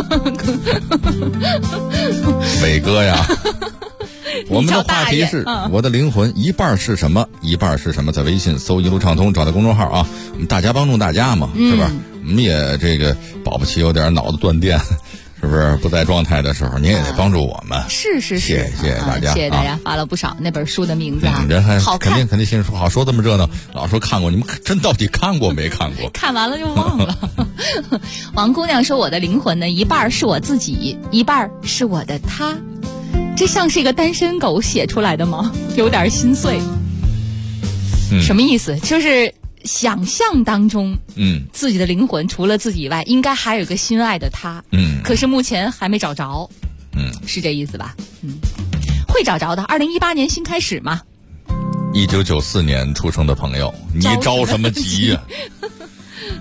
伟哥呀。我们的话题是我的灵魂一半是什么，一半是什么？在微信搜一路畅通，找到公众号啊，我们大家帮助大家嘛，是吧？我们也这个保不齐有点脑子断电，是不是不在状态的时候，您也得帮助我们。 是，谢谢大家， 谢谢大家发了不少那本书的名字啊， 人还好看， 肯定心说好，说这么热闹，老说看过，你们真到底看过没看过？ 看完了就忘了。王姑娘说，我的灵魂呢，一半是我自己，一半是我的他。这像是一个单身狗写出来的吗？有点心碎。什么意思？就是想象当中，自己的灵魂除了自己以外，应该还有一个心爱的他，可是目前还没找着，是这意思吧？会找着的。2018年新开始嘛。 1994年出生的朋友，你着什么急呀？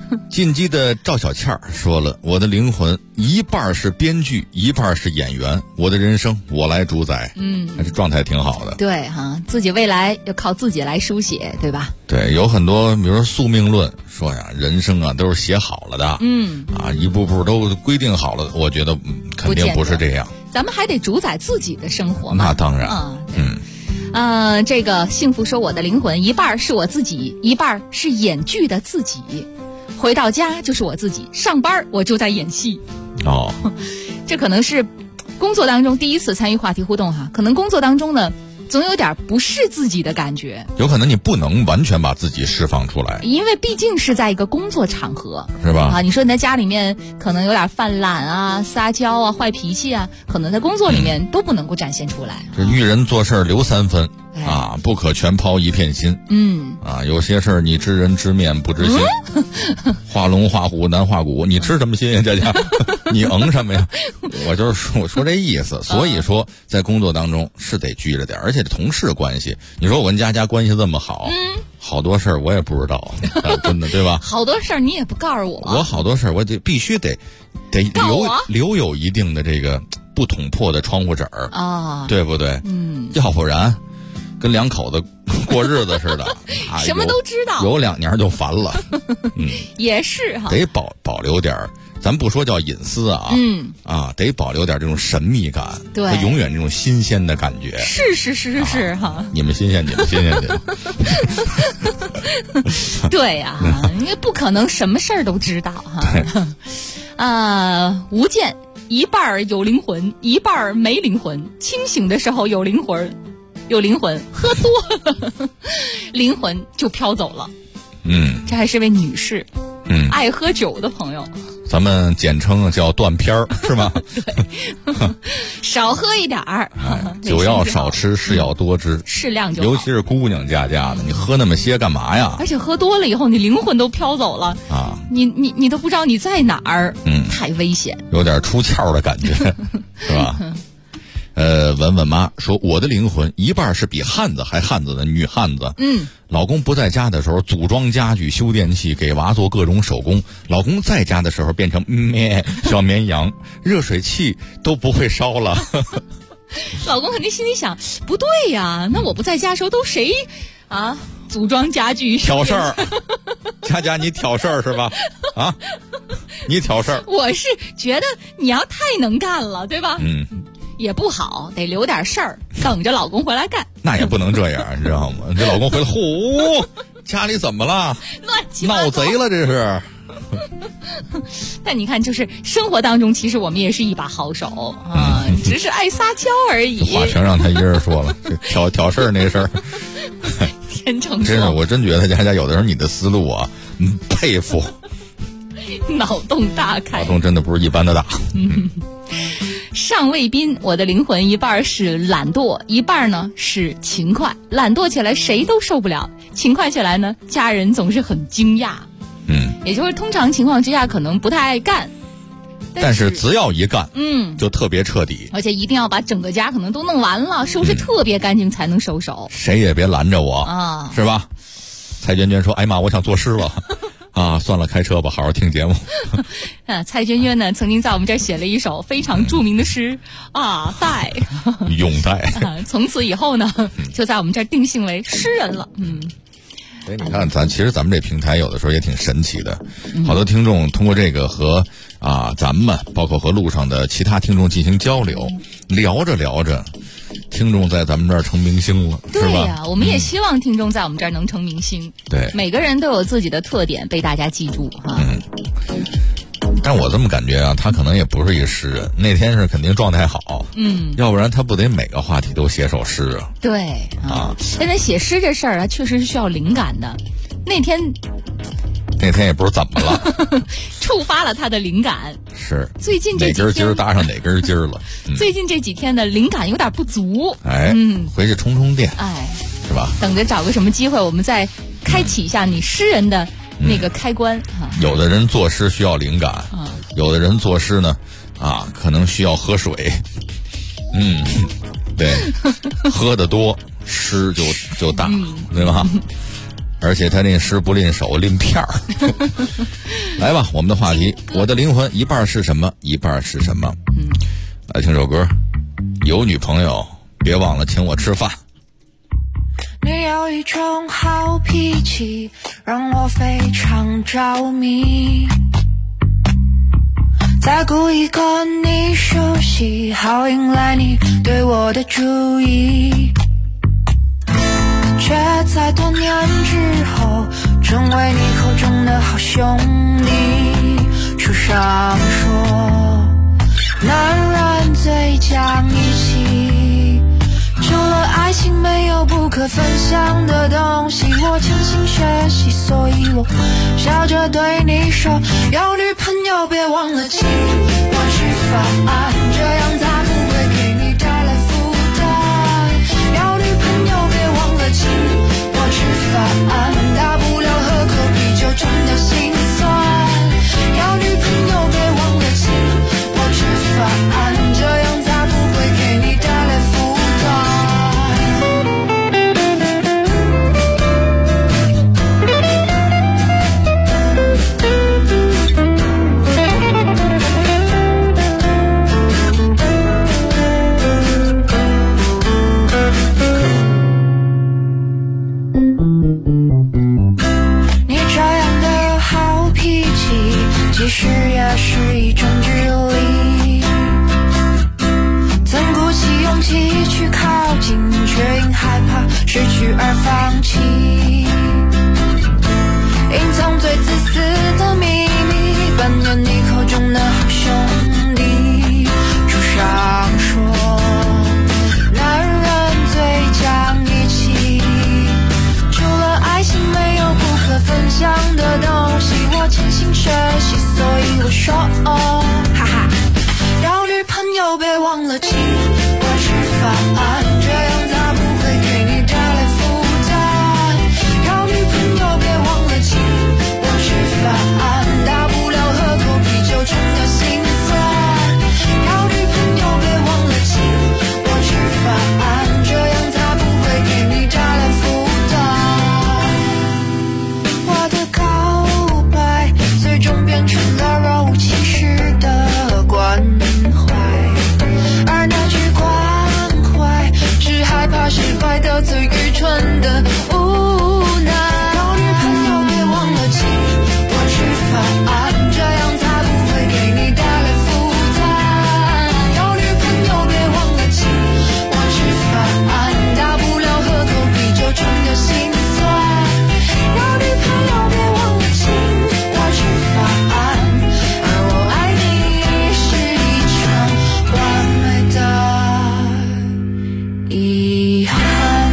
进击的赵小倩说了，我的灵魂一半是编剧，一半是演员，我的人生我来主宰。这状态挺好的。 对哈，自己未来要靠自己来书写，对吧？ 对，有很多比如说宿命论说呀，人生啊都是写好了的，一步步都规定好了，我觉得肯定不是这样。 咱们还得主宰自己的生活嘛。 那当然。 这个幸福说，我的灵魂一半是我自己，一半是演剧的自己。回到家就是我自己，上班我就在演戏。这可能是工作当中第一次参与话题互动哈，可能工作当中呢总有点不是自己的感觉， 有可能你不能完全把自己释放出来， 因为毕竟是在一个工作场合， 是吧？ 你说你在家里面可能有点犯懒啊、撒娇啊、坏脾气啊，可能在工作里面都不能够展现出来。 这遇人做事留3分不可全抛一片心。有些事儿你知人知面不知心，画龙画虎难画骨，你知什么心呀，佳佳？你什么呀？我说这意思。所以说，在工作当中是得拘着点，而且同事关系，你说我跟佳佳关系这么好，好多事儿我也不知道，真的对吧？ 好多事儿你也不告诉我， 我好多事儿我必须得留有一定的这个不捅破的窗户纸儿对不对？要不然跟两口子过日子似的， 什么都知道， 有2年就烦了。 也是哈， 得保留点儿，咱不说叫隐私得保留点这种神秘感， 对， 和永远这种新鲜的感觉。 是哈， 你们新鲜去。 对呀，因为不可能什么事儿都知道哈。吴健一半有灵魂，一半没灵魂，清醒的时候有灵魂，喝多了灵魂就飘走了。这还是位女士，爱喝酒的朋友， 咱们简称叫断片儿，是吗？ 对，少喝一点儿， 酒要少吃，事要多知， 适量就好。 尤其是姑娘家的，你喝那么些干嘛呀？ 而且喝多了以后，你灵魂都飘走了你都不知道你在哪儿，太危险， 有点出窍的感觉，是吧？文文妈说，我的灵魂一半是比汉子还汉子的女汉子。老公不在家的时候组装家具、修电器，给娃做各种手工；老公在家的时候变成小绵羊，热水器都不会烧了。 老公肯定心里想，不对呀，那我不在家的时候都谁组装家具挑事儿？佳佳你挑事儿是吧？你挑事儿。 我是觉得你要太能干了，对吧？也不好，得留点事儿，等着老公回来干。 那也不能这样，你知道吗？这老公回来，家里怎么了？ 乱七八糟， 闹贼了这是。 但你看，就是生活当中，其实我们也是一把好手只是爱撒娇而已。 话全让他一人说了，挑事儿那事儿。 天成真是，我真觉得佳佳有的时候你的思路佩服。 脑洞大开， 脑洞真的不是一般的大。 尚卫斌，我的灵魂一半是懒惰，一半呢是勤快。懒惰起来谁都受不了，勤快起来呢，家人总是很惊讶。也就是通常情况之下可能不太爱干， 但是只要一干，就特别彻底， 而且一定要把整个家可能都弄完了，收拾特别干净才能收手。 谁也别拦着我是吧？蔡娟娟说：“哎妈，我想作诗了。”算了，开车吧，好好听节目。 蔡娟娟呢，曾经在我们这儿写了一首非常著名的诗戴永戴。 从此以后呢，就在我们这儿定性为诗人了。 所以你看，其实咱们这平台有的时候也挺神奇的，好多听众通过这个和咱们包括和路上的其他听众进行交流，聊着聊着，听众在咱们这儿成明星了， 对呀，我们也希望听众在我们这儿能成明星。 对， 每个人都有自己的特点，被大家记住但我这么感觉他可能也不是一个诗人，那天是肯定状态好，要不然他不得每个话题都写首诗啊？ 对现在写诗这事儿确实是需要灵感的。那天也不知道怎么了， 触发了他的灵感。 是最近这几天哪根筋搭上哪根筋了。 最近这几天的灵感有点不足， 回去充电，是吧？ 等着找个什么机会，我们再开启一下你诗人的那个开关。 有的人作诗需要灵感，有的人作诗呢，可能需要喝水。对，喝得多诗就大，对吧？ 而且他那诗不吝手，吝片儿。来吧，我们的话题，我的灵魂一半是什么，一半是什么？来听首歌，有女朋友别忘了请我吃饭。 你有一种好脾气，让我非常着迷，在故意跟你熟悉，好引来你对我的注意，却在多年之后成为你口中的好兄弟。书上说，男人最讲义气，除了爱情没有不可分享的东西。我潜心学习，所以我笑着对你说，有女朋友别忘了请我吃饭，这样才不会给你带来负担。有女朋友别忘了请我吃饭，大不了喝口啤酒冲掉心酸。有女朋友别忘了请我吃饭，这样才不会给你带来负担。其实也是一种距离，曾鼓起勇气去靠近，却因害怕失去而放弃，隐藏最自私的秘密，扮演你口中的好兄弟。书上说，男人最讲义气，除了爱情没有不可分享的东西。我潜心学习，所以我说哦，哈哈，有女朋友别忘了请我吃饭，这样才不会给你带来负担。有女朋友别忘了请我吃饭，大不了喝口啤酒冲掉心酸。有女朋友别忘了请我吃饭，这样才不会给你带来负担。我的告白最终变成了若无其事的关怀，而那句关怀是害怕失败的最愚蠢的无奈。有女朋友别忘了请我吃饭，这样才不会给你带来负担。有女朋友别忘了请我吃饭，大不了喝口啤酒冲掉心酸。有女朋友别忘了请我吃饭，而我爱你是一场完美的遗憾。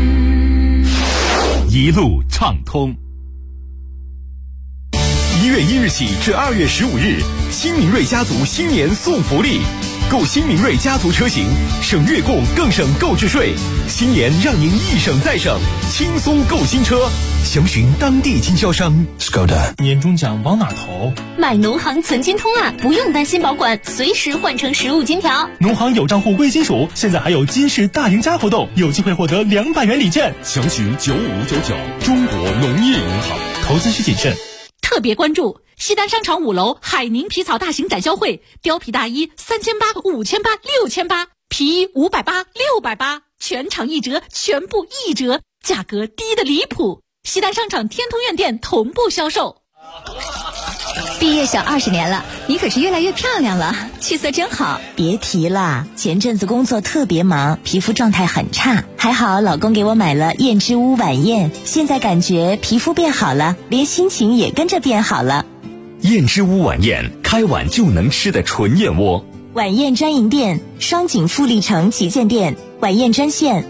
一路畅通。1月1日起至2月15日，新明锐家族新年送福利，购新明锐家族车型，省月供更省购置税，新年让您一省再省，轻松购新车。详询当地经销商。 Skoda 年终奖往哪投？ 买农行存金通啊，不用担心保管，随时换成实物金条。 农行有账户贵金属，现在还有金市大赢家活动，有机会获得200元礼券。 详询9599，中国农业银行。 投资需谨慎。 特别关注西单商场5楼海宁皮草大型展销会，貂皮大衣3800、5800、6800，皮衣580、680，全场1折，全部1折，价格低得离谱。西单商场天通苑店同步销售。 毕业小20年了，你可是越来越漂亮了，气色真好。 别提了，前阵子工作特别忙，皮肤状态很差，还好老公给我买了燕之屋晚宴，现在感觉皮肤变好了，连心情也跟着变好了。 燕之屋晚宴，开碗就能吃的纯燕窝。 晚宴专营店，双井富力城旗舰店，晚宴专线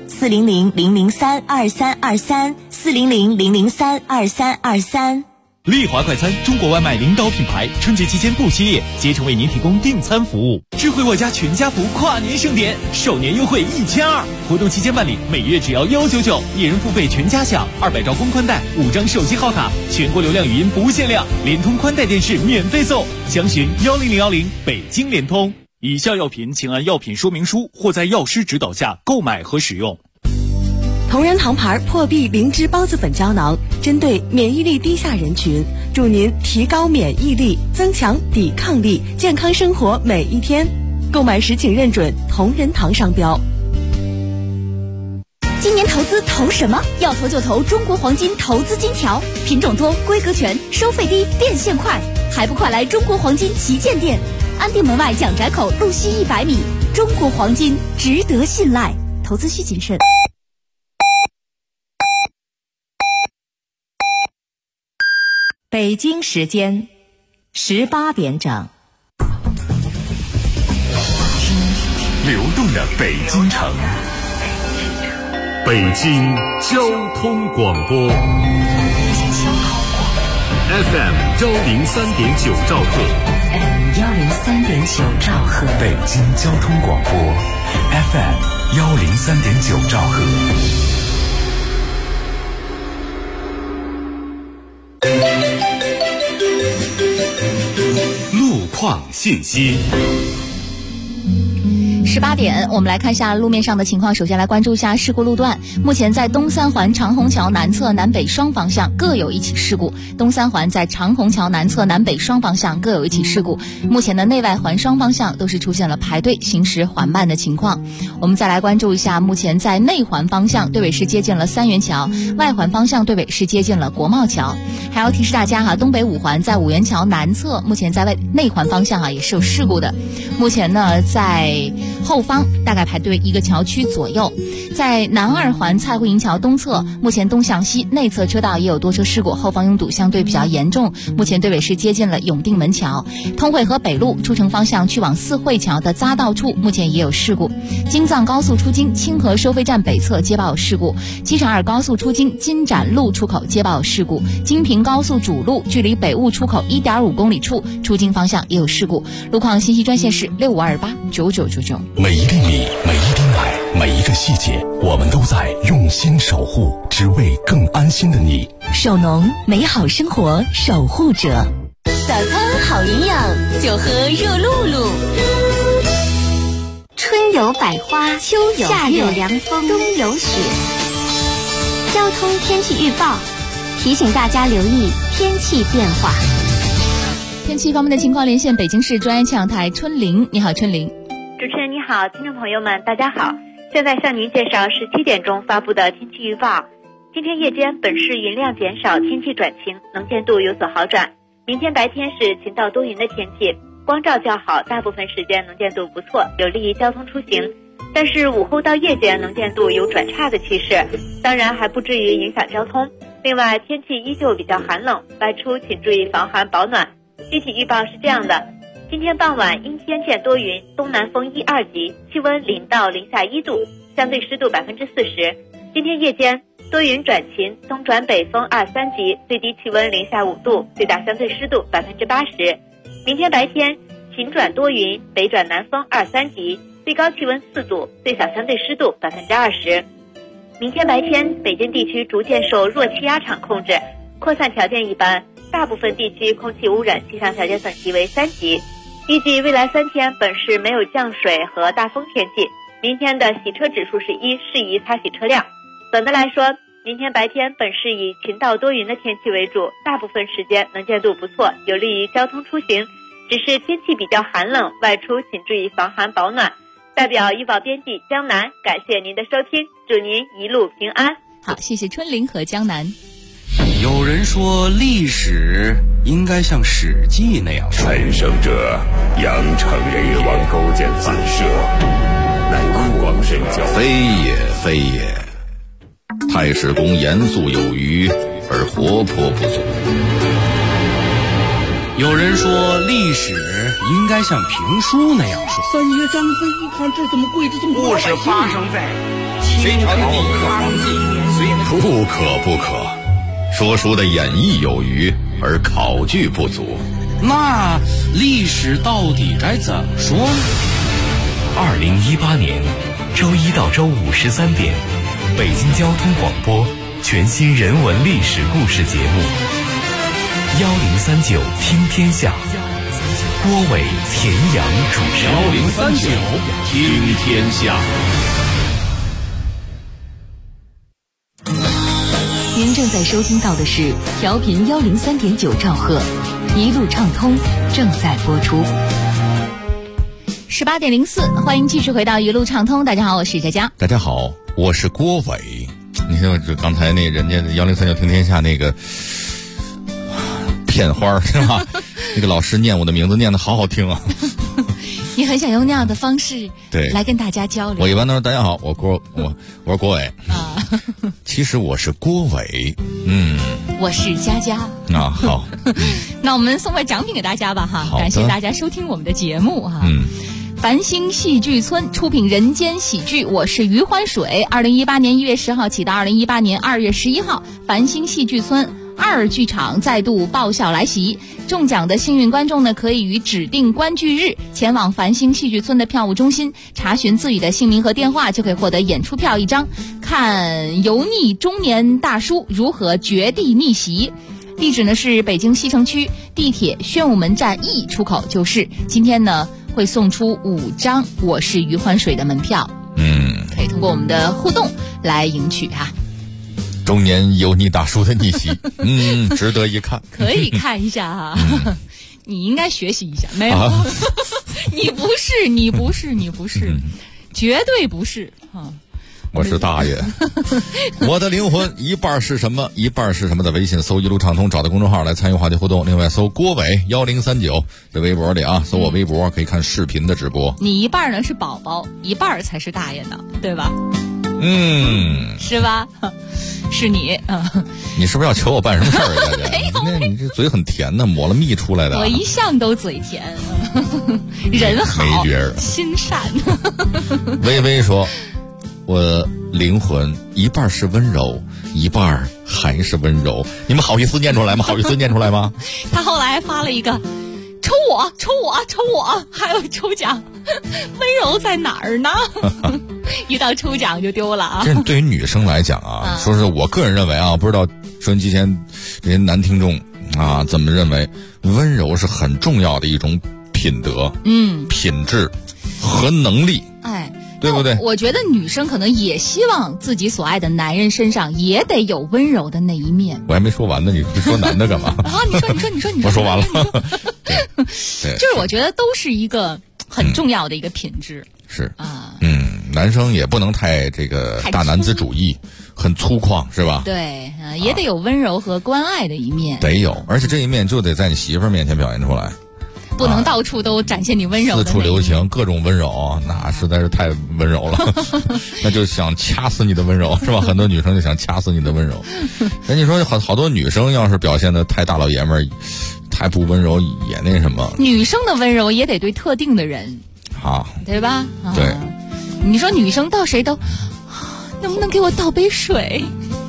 400-003-2323，400-003-2323。 丽华快餐，中国外卖领导品牌，春节期间不歇业，竭诚为您提供订餐服务。智慧我家全家福跨年盛典，首年优惠1200，活动期间办理，每月只要199，一人付费全家享，200兆公宽带，5张手机号卡，全国流量语音不限量，联通宽带电视免费送。详询10010，北京联通。以下药品请按药品说明书或在药师指导下购买和使用。 同仁堂牌破壁灵芝孢子粉胶囊，针对免疫力低下人群，助您提高免疫力，增强抵抗力，健康生活每一天。购买时请认准同仁堂商标。 今年投资投什么？要投就投中国黄金投资金条，品种多，规格全，收费低，变现快，还不快来中国黄金旗舰店，安定门外蒋宅口路西100米。中国黄金值得信赖，投资需谨慎。 北京时间18点整。 流动的北京城，北京交通广播 FM 103.9兆赫， 103.9兆赫， 北京交通广播 FM 103.9兆赫。路况信息。 18点，我们来看一下路面上的情况。首先来关注一下事故路段。目前在东三环长虹桥南侧南北双方向各有一起事故。东三环在长虹桥南侧南北双方向各有一起事故。目前的内外环双方向都是出现了排队行驶缓慢的情况。我们再来关注一下，目前在内环方向队尾是接近了三元桥，外环方向队尾是接近了国贸桥。还要提示大家东北五环在五元桥南侧，目前在内环方向也是有事故的。目前呢，在后方大概排队一个桥区左右。在南二环蔡慧营桥东侧，目前东向西内侧车道也有多车事故，后方拥堵相对比较严重。目前队尾是接近了永定门桥。通惠河北路出城方向去往四惠桥的匝道处，目前也有事故。京藏高速出京清河收费站北侧接报有事故。机场2高速出京金展路出口接报有事故。京平高速主路距离北坞出口 1.5 公里处出京方向也有事故。路况信息专线是65289999。 每一粒米，每一滴奶，每一个细节，我们都在用心守护，只为更安心的你。 手农，美好生活守护者。 早餐好营养，就喝热露露。 春有百花，秋有夏有凉风，冬有雪。交通天气预报提醒大家留意天气变化。 天气方面的情况，连线北京市专业气象台春玲。你好，春玲。 主持人你好，听众朋友们大家好，现在向您介绍17点钟发布的天气预报。今天夜间本市云量减少，天气转晴，能见度有所好转。明天白天是晴到多云的天气，光照较好，大部分时间能见度不错，有利于交通出行。但是午后到夜间能见度有转差的趋势，当然还不至于影响交通。另外天气依旧比较寒冷，外出请注意防寒保暖。具体预报是这样的，今天傍晚阴天见多云，东南风1、2级，气温0到零下1度，相对湿度40%。今天夜间多云转晴，东转北风2、3级，最低气温零下5度，最大相对湿度80%。明天白天晴转多云，北转南风2、3级，最高气温4度，最小相对湿度20%。明天白天北京地区逐渐受弱气压场控制，扩散条件一般，大部分地区空气污染气象条件等级为3级。预计未来3天本市没有降水和大风天气，明天的洗车指数是1，适宜擦洗车辆。总的来说，明天白天本市以晴到多云的天气为主，大部分时间能见度不错，有利于交通出行。只是天气比较寒冷，外出请注意防寒保暖。代表预报编辑江南，感谢您的收听，祝您一路平安。 好，谢谢春玲和江南。 有人说历史应该像史记那样， 陈胜者杨成越王勾践反射，乃酷光神教， 非也非也。太史公严肃有余，而活泼不足。 有人说历史应该像评书那样说。 三爷张飞一看这怎么跪着这么多故事发生在隋朝第一个皇帝。 不可。说书的演绎有余，而考据不足。 那历史到底该怎么说呢 ？2018年周1到周5 13点，北京交通广播全新人文历史故事节目1039听天下，郭伟、田阳主持。 1039听天下。 现在收听到的是调频103.9兆赫，一路畅通正在播出。 18:04，欢迎继续回到一路畅通。大家好，我是佳佳。 大家好，我是郭伟。你看，就刚才那人家103.9听天下那个片花是吧？那个老师念我的名字念得好好听啊。 你很想用那样的方式对来跟大家交流。 我一般都是大家好，我是郭伟啊。其实我是郭伟， 我是佳佳啊。好， 那我们送块奖品给大家吧哈，感谢大家收听我们的节目哈。繁星戏剧村出品人间喜剧，我是余欢水。2018年1月10号起到2018年2月11号，繁星戏剧村2剧场再度爆笑来袭。中奖的幸运观众呢，可以于指定观剧日前往繁星戏剧村的票务中心查询自己的姓名和电话，就可以获得演出票1张，看油腻中年大叔如何绝地逆袭。地址呢是北京西城区地铁宣武门站 E 出口就是。今天呢会送出5张我是余欢水的门票，可以通过我们的互动来赢取哈。 中年油腻大叔的逆袭，值得一看。 可以看一下哈，你应该学习一下。没有，你不是，绝对不是啊。 我是大爷。我的灵魂一半是什么一半是什么的微信搜一路畅通，找到公众号来参与话题互动。另外搜郭伟1039在微博里啊，搜我微博可以看视频的直播。 你一半呢是宝宝，一半才是大爷呢，对吧？是吧？是你你是不是要求我办什么事儿？没有，你这嘴很甜的，抹了蜜出来的。 我一向都嘴甜，人好， 没觉心善。 微微说，我灵魂一半是温柔，一半还是温柔。你们好意思念出来吗？他后来发了一个抽我，还有抽奖，温柔在哪儿呢？一到抽奖就丢了啊！ 这对于女生来讲啊，说是我个人认为啊，不知道收音机前这些男听众啊怎么认为，温柔是很重要的一种品德、品质和能力，对不对？ 我觉得女生可能也希望自己所爱的男人身上也得有温柔的那一面。 我还没说完呢，你说男的干嘛？ 啊，你说， 我说完了。 对，就是我觉得都是一个很重要的一个品质。 是啊，男生也不能太这个大男子主义，很粗犷，是吧？ 对，也得有温柔和关爱的一面。 得有，而且这一面就得在你媳妇儿面前表现出来。 不能到处都展现你温柔的四处留情，各种温柔，那实在是太温柔了。那就想掐死你的温柔，是吧？很多女生就想掐死你的温柔。那你说好多女生要是表现的太大老爷们儿，太不温柔也那什么。 女生的温柔也得对特定的人，对吧？ 对。 你说女生到谁都，能不能给我倒杯水？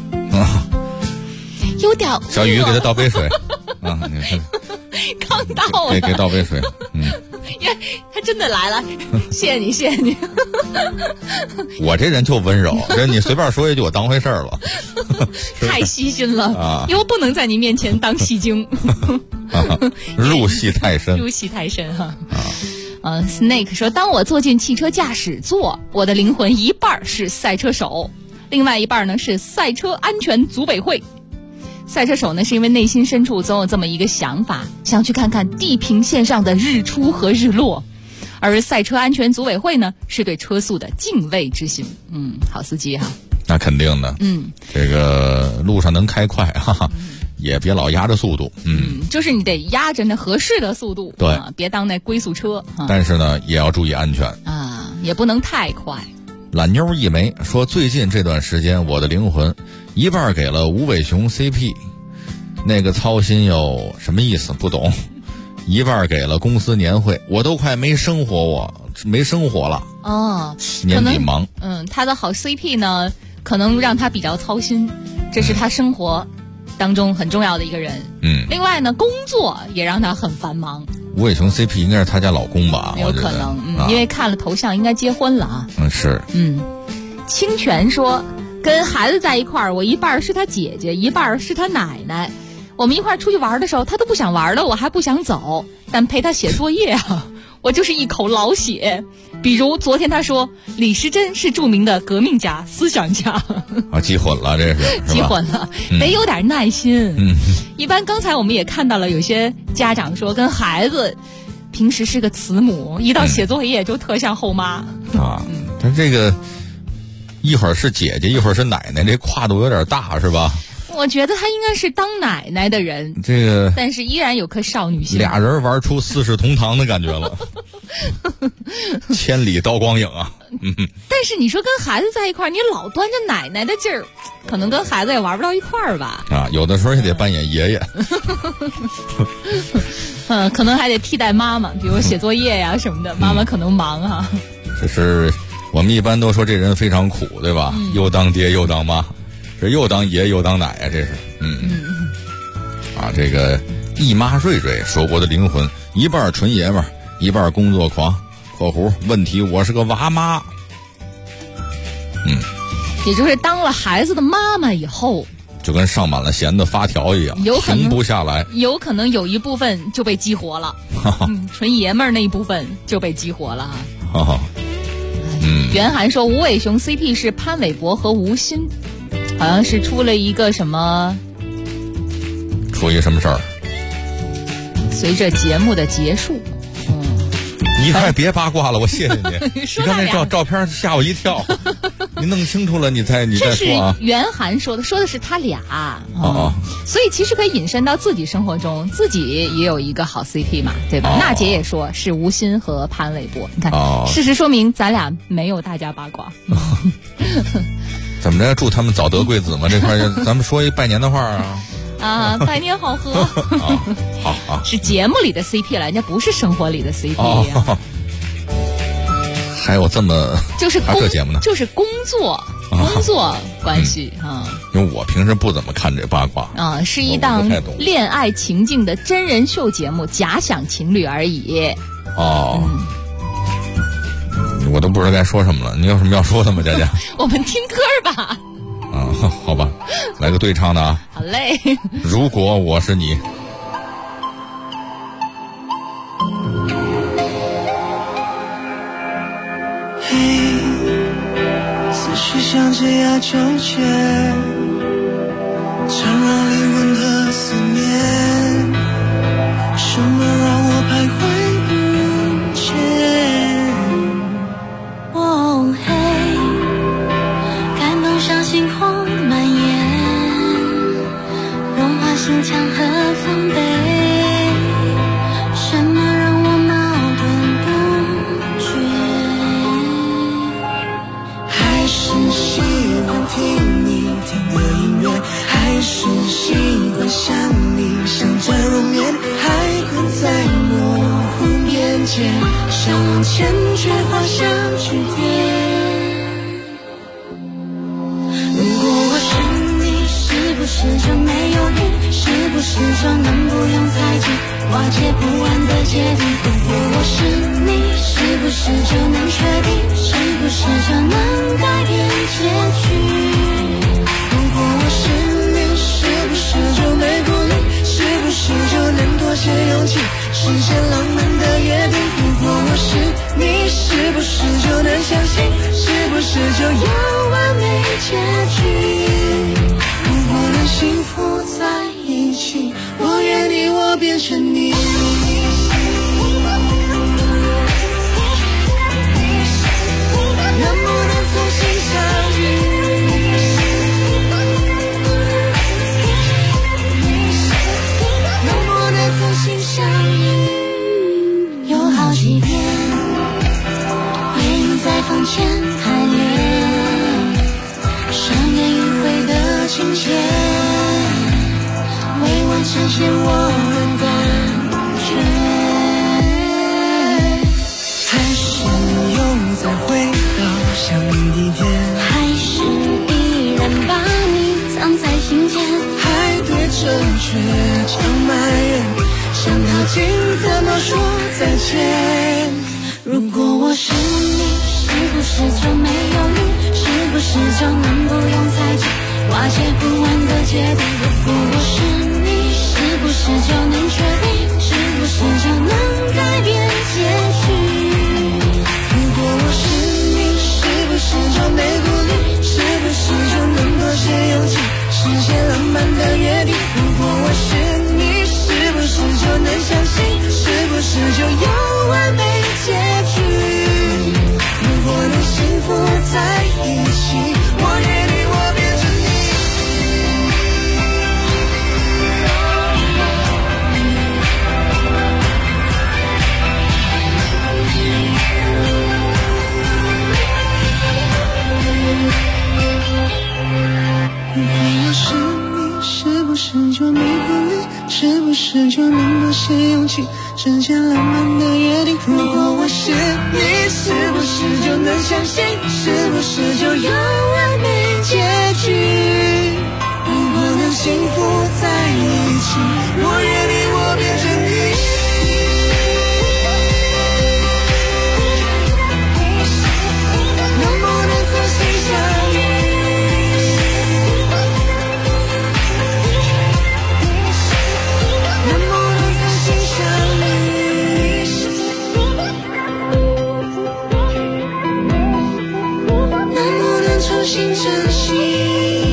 有点饿。 小鱼给他倒杯水。你看。 刚到了， 给倒杯水。 他真的来了，谢谢你。 我这人就温柔，你随便说一句，我当回事儿了。 太细心了啊！以后不能在你面前当戏精。 入戏太深哈。Snake 说，当我坐进汽车驾驶座，我的灵魂一半是赛车手，另外一半呢是赛车安全组委会。赛车手呢，是因为内心深处总有这么一个想法，想去看看地平线上的日出和日落；而赛车安全组委会呢，是对车速的敬畏之心。好司机哈。 那肯定的。这个路上能开快也别老压着速度。 就是你得压着那合适的速度， 对， 别当那龟速车。 但是呢，也要注意安全也不能太快。 懒妞一枚说，最近这段时间我的灵魂一半给了吴伟雄 CP， 那个操心有什么意思不懂，一半给了公司年会，我都快没生活了。年底忙。 他的好 CP 呢，可能让他比较操心，这是他生活当中很重要的一个人。另外呢，工作也让他很繁忙。 吴伟雄 CP 应该是他家老公吧？ 有可能，因为看了头像应该结婚了啊。 是。 清泉说，跟孩子在一块儿，我一半是他姐姐，一半是他奶奶。我们一块儿出去玩的时候，他都不想玩了，我还不想走，但陪他写作业我就是一口老血。比如昨天他说李时珍是著名的革命家、思想家啊，记混了，这是记混了，得有点耐心。一般刚才我们也看到了，有些家长说跟孩子平时是个慈母，一到写作业就特像后妈啊。但这个一会儿是姐姐，一会儿是奶奶，这跨度有点大，是吧？ 我觉得他应该是当奶奶的人， 这个， 但是依然有颗少女心。 俩人玩出四世同堂的感觉了，千里刀光影啊！ 但是你说跟孩子在一块儿，你老端着奶奶的劲儿，可能跟孩子也玩不到一块儿吧？ 啊，有的时候也得扮演爷爷。 可能还得替代妈妈，比如写作业呀什么的，妈妈可能忙啊。 这是我们一般都说这人非常苦，对吧？又当爹又当妈。这又当爷又当奶啊，这是，这个姨妈瑞瑞说我的灵魂一半纯爷们儿，一半工作狂（括弧问题我是个娃妈）。 也就是当了孩子的妈妈以后， 就跟上满了弦的发条一样，停不下来。 有可能有一部分就被激活了，纯爷们儿那一部分就被激活了啊。袁涵说吴伟雄 CP 是潘玮柏和吴昕。好像是出了一个什么？ 出一个什么事儿？ 随着节目的结束， 你快别八卦了，我谢谢你。你看那照片吓我一跳，你弄清楚了你再说啊。 这是袁涵说的是他俩所以其实可以引申到自己生活中，自己也有一个好 CP 嘛，对吧？娜姐也说是吴昕和潘玮柏，你看，事实说明咱俩没有大家八卦。 怎么着？祝他们早得贵子嘛！这块咱们说一拜年的话啊！百年好合。 好， 是节目里的 CP 了，人家不是生活里的 CP 呀。 还有这么就是这节目呢？ 就是工作关系啊。 因为我平时不怎么看这八卦啊，是一档恋爱情境的真人秀节目，假想情侣而已。 我都不知道该说什么了，你有什么要说的吗，佳佳？ 我们听歌吧。 好吧，来个对唱的啊。 好嘞。 如果我是你。 嘿，思绪像枝桠纠结，缠绕灵魂的思念，什么让我徘徊？ 心墙和防备，什么让我矛盾不决？ 还是习惯听你听的音乐，还是习惯想你想着入眠，还困在模糊边界，想往前却画下句点。如果我是你，是不是就没有你？是不是就能不用猜忌瓦解不完的结局？如果我是你，是不是就能确定？是不是就能改变结局？如果我是你，是不是就没顾虑？是不是就能多些勇气实现浪漫的约定？如果我是你，是不是就能相信？是不是就有完美结局？如果能幸福在一起，我愿你我变成你。能不能重新相遇？能不能重新相遇？ 有好几遍回忆在房间排练，上演迂回的情节，未完实现我们的感觉，还是又再回到相遇地点， 还是依然把你藏在心间， 还对着倔强埋怨，想靠近怎么说再见？ 如果我是你，是不是就没有你？是不是就能不用猜忌瓦解不完的结局？如果我是你，是不是就能确定？是不是就能改变结局？ 是就能够些勇气实现浪漫的约定？如果我是你，是不是就能相信？是不是就有完美结局？如果能幸福在一起，我愿你我变成你。能不能重新相遇？能不能重新相遇？能不能重新珍惜？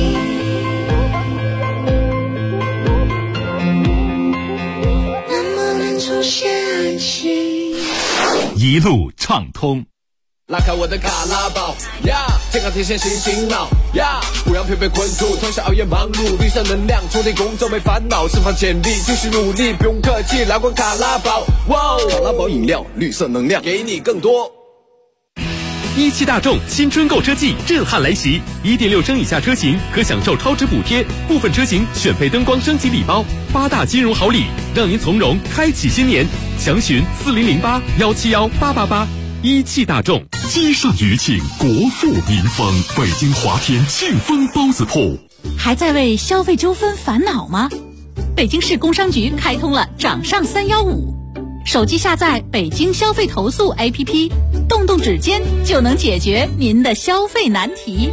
一路畅通， 拉开我的卡拉宝呀，健康天线醒醒脑呀，不让疲惫困住，通宵熬夜忙碌，绿色能量充电工作没烦恼，释放潜力继续努力，不用客气，来罐卡拉宝，哇，卡拉宝饮料，绿色能量给你更多。 一汽大众新春购车季震撼来袭，1.6升以下车型可享受超值补贴，部分车型选配灯光升级礼包，8大金融好礼，让您从容开启新年。详询4008-171-888。一汽大众。 积善余庆，国富民丰。北京华天庆丰包子铺。 还在为消费纠纷烦恼吗？北京市工商局开通了掌上315，手机下载北京消费投诉 APP， 动动指尖就能解决您的消费难题。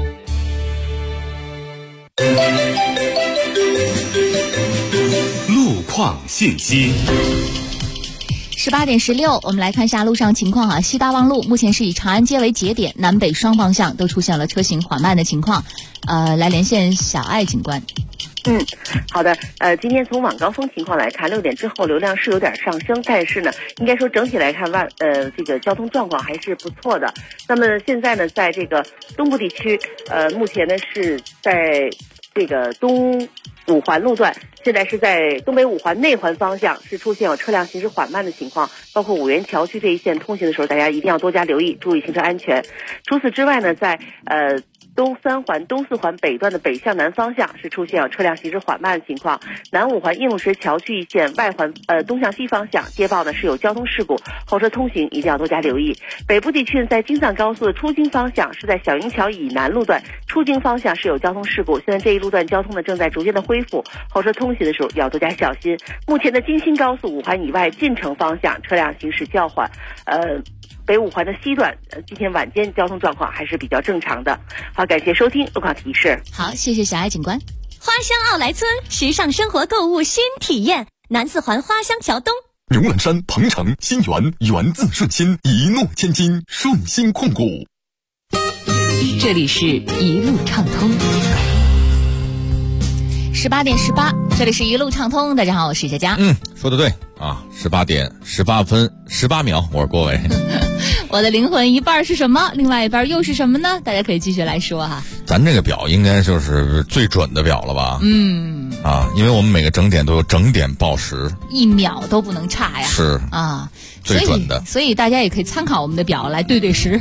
路况信息。 18点16，我们来看一下路上情况啊。西大望路目前是以长安街为节点，南北双方向都出现了车行缓慢的情况。来连线小爱警官。 好的，今天从晚高峰情况来看，6点之后流量是有点上升，但是呢，应该说整体来看这个交通状况还是不错的。那么现在呢，在这个东部地区，目前呢是在这个东五环路段，现在是在东北五环内环方向是出现有车辆行驶缓慢的情况，包括五原桥区这一线通行的时候，大家一定要多加留意，注意行车安全。除此之外呢，在东三环、东四环北段的北向南方向是出现有车辆行驶缓慢的情况，南五环应龙石桥区一线外环东向西方向接报呢是有交通事故，后车通行一定要多加留意。北部地区在京藏高速的出京方向是在小营桥以南路段出京方向是有交通事故，现在这一路段交通呢正在逐渐的恢复，后车通行的时候要多加小心。目前的京新高速五环以外进城方向车辆行驶较缓，北五环的西段今天晚间交通状况还是比较正常的。好，感谢收听路况提示。 好，谢谢小爱警官。 花乡奥莱村时尚生活购物新体验，南四环花乡桥东。 牛栏山、鹏城、新源，源自顺心，一诺千金，顺心控股。 这里是一路畅通。 18点18，这里是一路畅通。大家好，我是佳佳。 说得对啊，18点18分18秒，我是郭伟。 我的灵魂一半是什么？另外一半又是什么呢？大家可以继续来说哈。 咱这个表应该就是最准的表了吧？因为我们每个整点都有整点报时 ，1秒都不能差呀。 是啊， 最准的。 所以大家也可以参考我们的表来对时。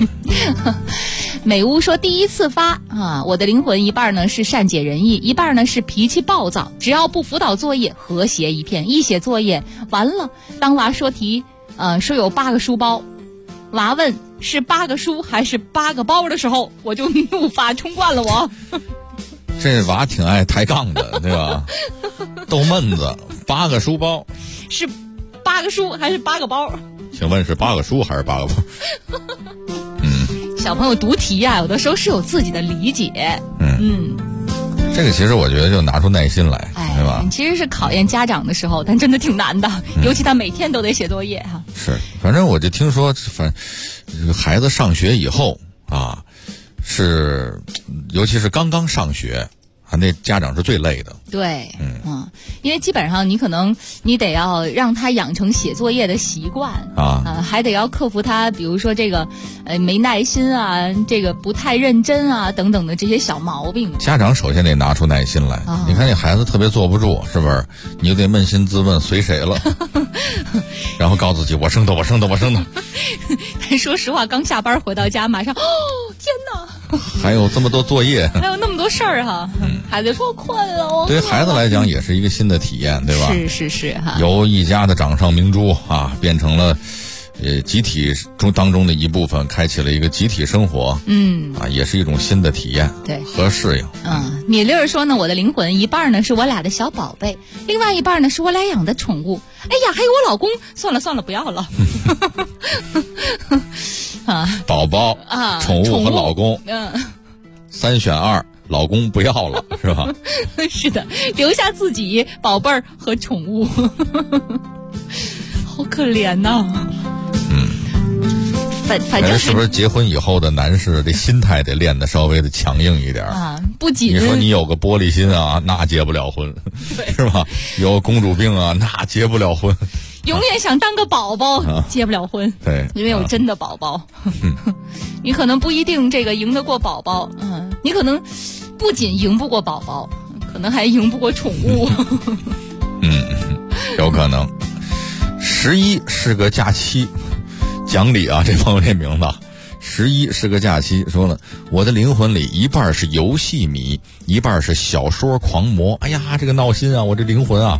美屋说第一次发啊，我的灵魂一半呢是善解人意，一半呢是脾气暴躁，只要不辅导作业，和谐一片。一写作业完了，当娃说题，说有8个书包，娃问是8个书还是8个包的时候，我就怒发冲冠了我。 这娃挺爱抬杠的，对吧？逗闷子，8个书包是8个书还是8个包？ 请问是8个书还是8个包？ 小朋友读题啊，有的时候是有自己的理解。 这个其实我觉得就拿出耐心来，对吧？ 其实是考验家长的时候，但真的挺难的，尤其他每天都得写作业哈。 是，反正我就听说，孩子上学以后啊，尤其是刚刚上学。那家长是最累的。 对，因为基本上你得要让他养成写作业的习惯还得要克服他，比如说这个没耐心啊，这个不太认真啊等等的这些小毛病。 家长首先得拿出耐心来。你看你孩子特别坐不住，是不是？你就得扪心自问随谁了，然后告诉自己我生的。 但说实话，刚下班回到家，马上天哪， 还有这么多作业， 还有那么多事儿哈。 孩子说困了， 对于孩子来讲也是一个新的体验，对吧？ 是哈。 由一家的掌上明珠啊，变成了集体当中的一部分，开启了一个集体生活。也是一种新的体验， 对， 和适应。 米粒儿说呢，我的灵魂一半呢是我俩的小宝贝，另外一半呢是我俩养的宠物。哎呀，还有我老公，算了，不要了。 宝宝宠物和老公，3选2，老公不要了，是吧？ 是的，留下自己宝贝儿和宠物。好可怜呐。反正是不是结婚以后的男士这心态得练得稍微的强硬一点啊？ 不仅你说你有个玻璃心啊，那结不了婚，是吧？有公主病啊，那结不了婚。 永远想当个宝宝，结不了婚。 对， 因为有真的宝宝。你可能不一定这个赢得过宝宝，你可能不仅赢不过宝宝，可能还赢不过宠物。 有可能。11是个假期。讲理啊，这朋友这名字，11是个假期。说了，我的灵魂里一半是游戏迷，一半是小说狂魔。哎呀，这个闹心啊，我这灵魂啊。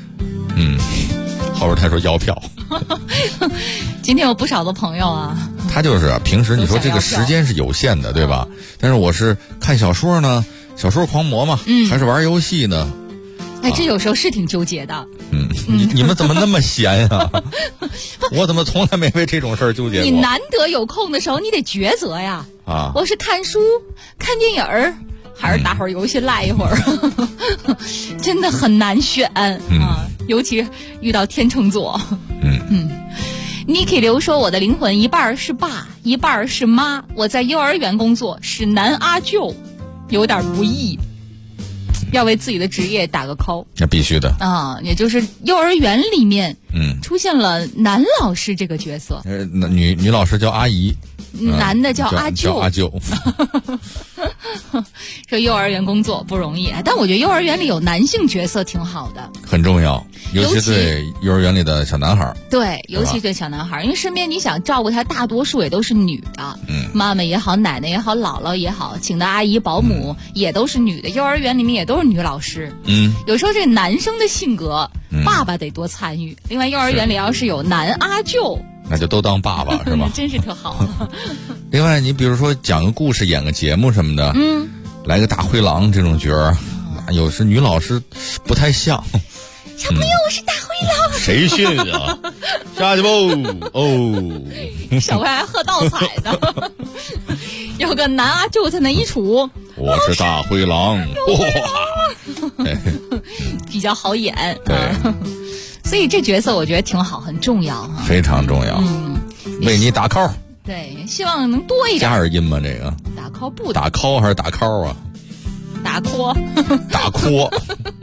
后边他说要票。 今天有不少的朋友啊， 他就是平时你说这个时间是有限的，对吧？但是我是看小说呢，小说狂魔嘛，还是玩游戏呢？ 哎，这有时候是挺纠结的。 你们怎么那么闲啊？我怎么从来没为这种事儿纠结过？ 你难得有空的时候，你得抉择呀。我是看书、看电影儿，还是打会儿游戏赖一会儿？真的很难选啊，尤其遇到天秤座。Niki 刘说，我的灵魂一半是爸，一半是妈。我在幼儿园工作，是男阿舅，有点不易。要为自己的职业打个 call， 那必须的也就是幼儿园里面，出现了男老师这个角色， 女老师叫阿姨， 男的叫阿舅。 阿舅。 说幼儿园工作不容易，但我觉得幼儿园里有男性角色挺好的， 很重要，尤其对幼儿园里的小男孩。 对，尤其对小男孩，因为身边你想照顾他，大多数也都是女的，妈妈也好，奶奶也好，姥姥也好，请的阿姨、保姆也都是女的，幼儿园里面也都是女老师。有时候这男生的性格，爸爸得多参与。另外，幼儿园里要是有男阿舅， 那就都当爸爸是吧？ 真是特好。 另外，你比如说讲个故事、演个节目什么的，来个大灰狼这种角儿，有时女老师不太像。 小朋友，我是大灰狼。 谁信啊？下去吧！ 小朋友还喝倒彩呢。有个男阿舅在那一杵， 我是大灰狼， 比较好演。所以这角色我觉得挺好，很重要哈， 非常重要。为你打 call。 对，希望能多一点。 加点音吗？这个打 call 不打 call 还是打 call 啊？ 打 call。 打 call。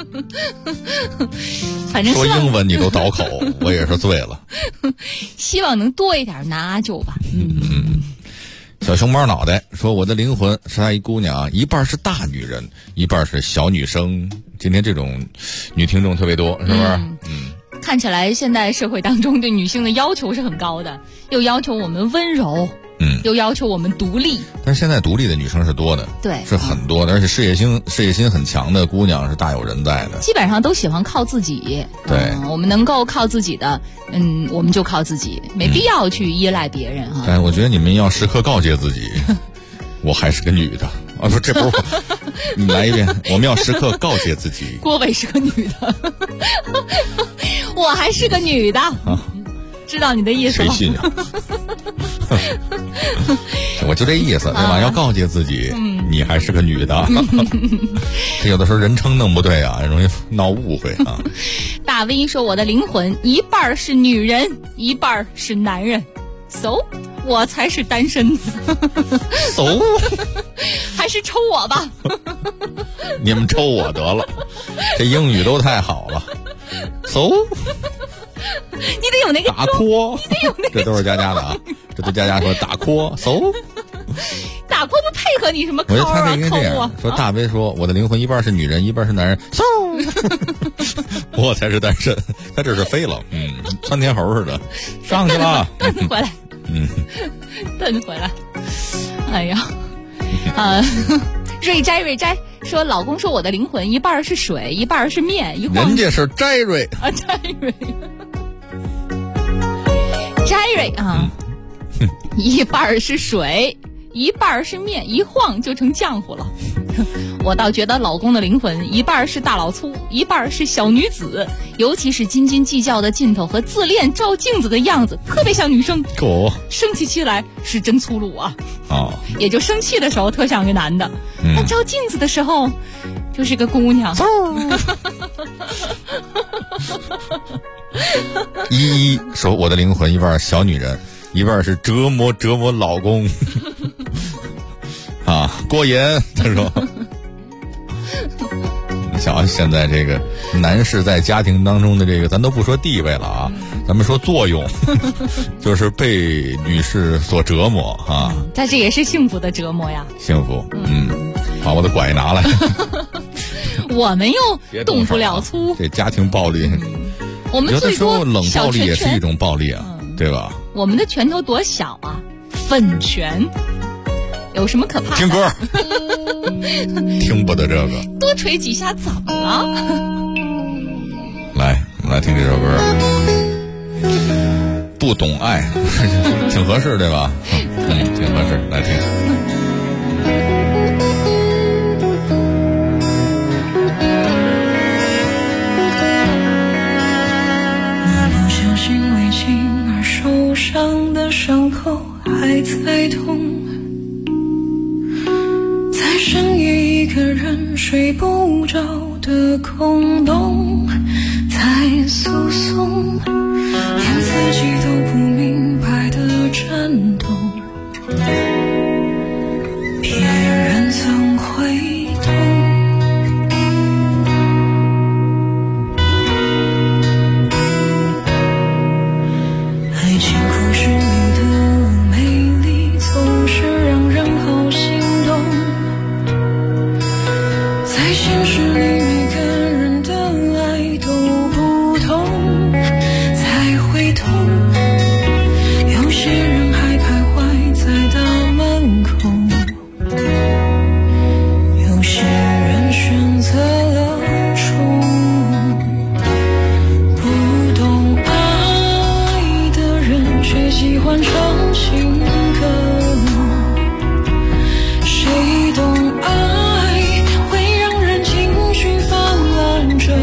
反正说英文你都倒口，我也是醉了。 希望能多一点男阿舅吧。 小熊猫脑袋说，我的灵魂是她一姑娘，一半是大女人，一半是小女生。今天这种女听众特别多，是不是？ 看起来现在社会当中对女性的要求是很高的，又要求我们温柔，又要求我们独立。 但是现在独立的女生是多的， 对， 是很多的，而且事业心很强的姑娘是大有人在的。 基本上都喜欢靠自己， 对， 我们能够靠自己的，我们就靠自己，没必要去依赖别人哈。 但我觉得你们要时刻告诫自己，我还是个女的。不，这不是我，你来一遍。我们要时刻告诫自己。 郭伟是个女的，我还是个女的，知道你的意思吗？ 谁信啊？我就这意思，对吧？要告诫自己，你还是个女的。这有的时候人称弄不对啊，容易闹误会啊。 大 V 说，我的灵魂一半是女人，一半是男人。So， 我才是单身。 So， 还是抽我吧。 你们抽我得了，这英语都太好了。So， 你得有那个打 call， 你得有那个， 这都是佳佳的啊，这都佳佳说打 call。So， 打 call 不配合你什么 call 啊？ 我觉得他这应该这样说。大 V 说，我的灵魂一半是女人，一半是男人。So， 我才是单身。他这是飞了，窜天猴似的上去了， 蹬回来，蹬回来。哎呀， 瑞摘说，老公说我的灵魂一半是水，一半是面，一晃人家是摘瑞啊，摘瑞啊，一半是水，一半是面，一晃就成浆糊了。我倒觉得老公的灵魂一半是大老粗，一半是小女子，尤其是斤斤计较的劲头和自恋照镜子的样子，特别像女生。生起气来是真粗鲁啊！也就生气的时候特像个男的，但照镜子的时候就是个姑娘。 依说我的灵魂一半小女人，一半是折磨老公。啊，过瘾！他说，你想现在这个男士在家庭当中的这个，咱都不说地位了啊，咱们说作用，就是被女士所折磨啊。 但这也是幸福的折磨呀。幸福， 把我的拐拿来。 我们又动不了粗。 这家庭暴力， 我们最多冷暴力也是一种暴力啊，对吧？ 我们的拳头多小啊，粉拳。有什么可怕的？ 听歌，听不得这个。 多捶几下怎么了？ 来，我们来听这首歌，不懂爱，挺合适对吧？挺合适，来听。 那不小心为情而受伤的伤口还在痛。深夜一个人睡不着的空洞，在诉讼，连自己都不明白的战斗，别人怎会懂？爱情故事里的美丽总是让人好心动，在现实里每个人的爱都不同，才会痛。有些人还徘徊在大门口，有些人选择了冲。不懂爱的人却喜欢唱情歌，谁懂爱会让人情绪泛滥着，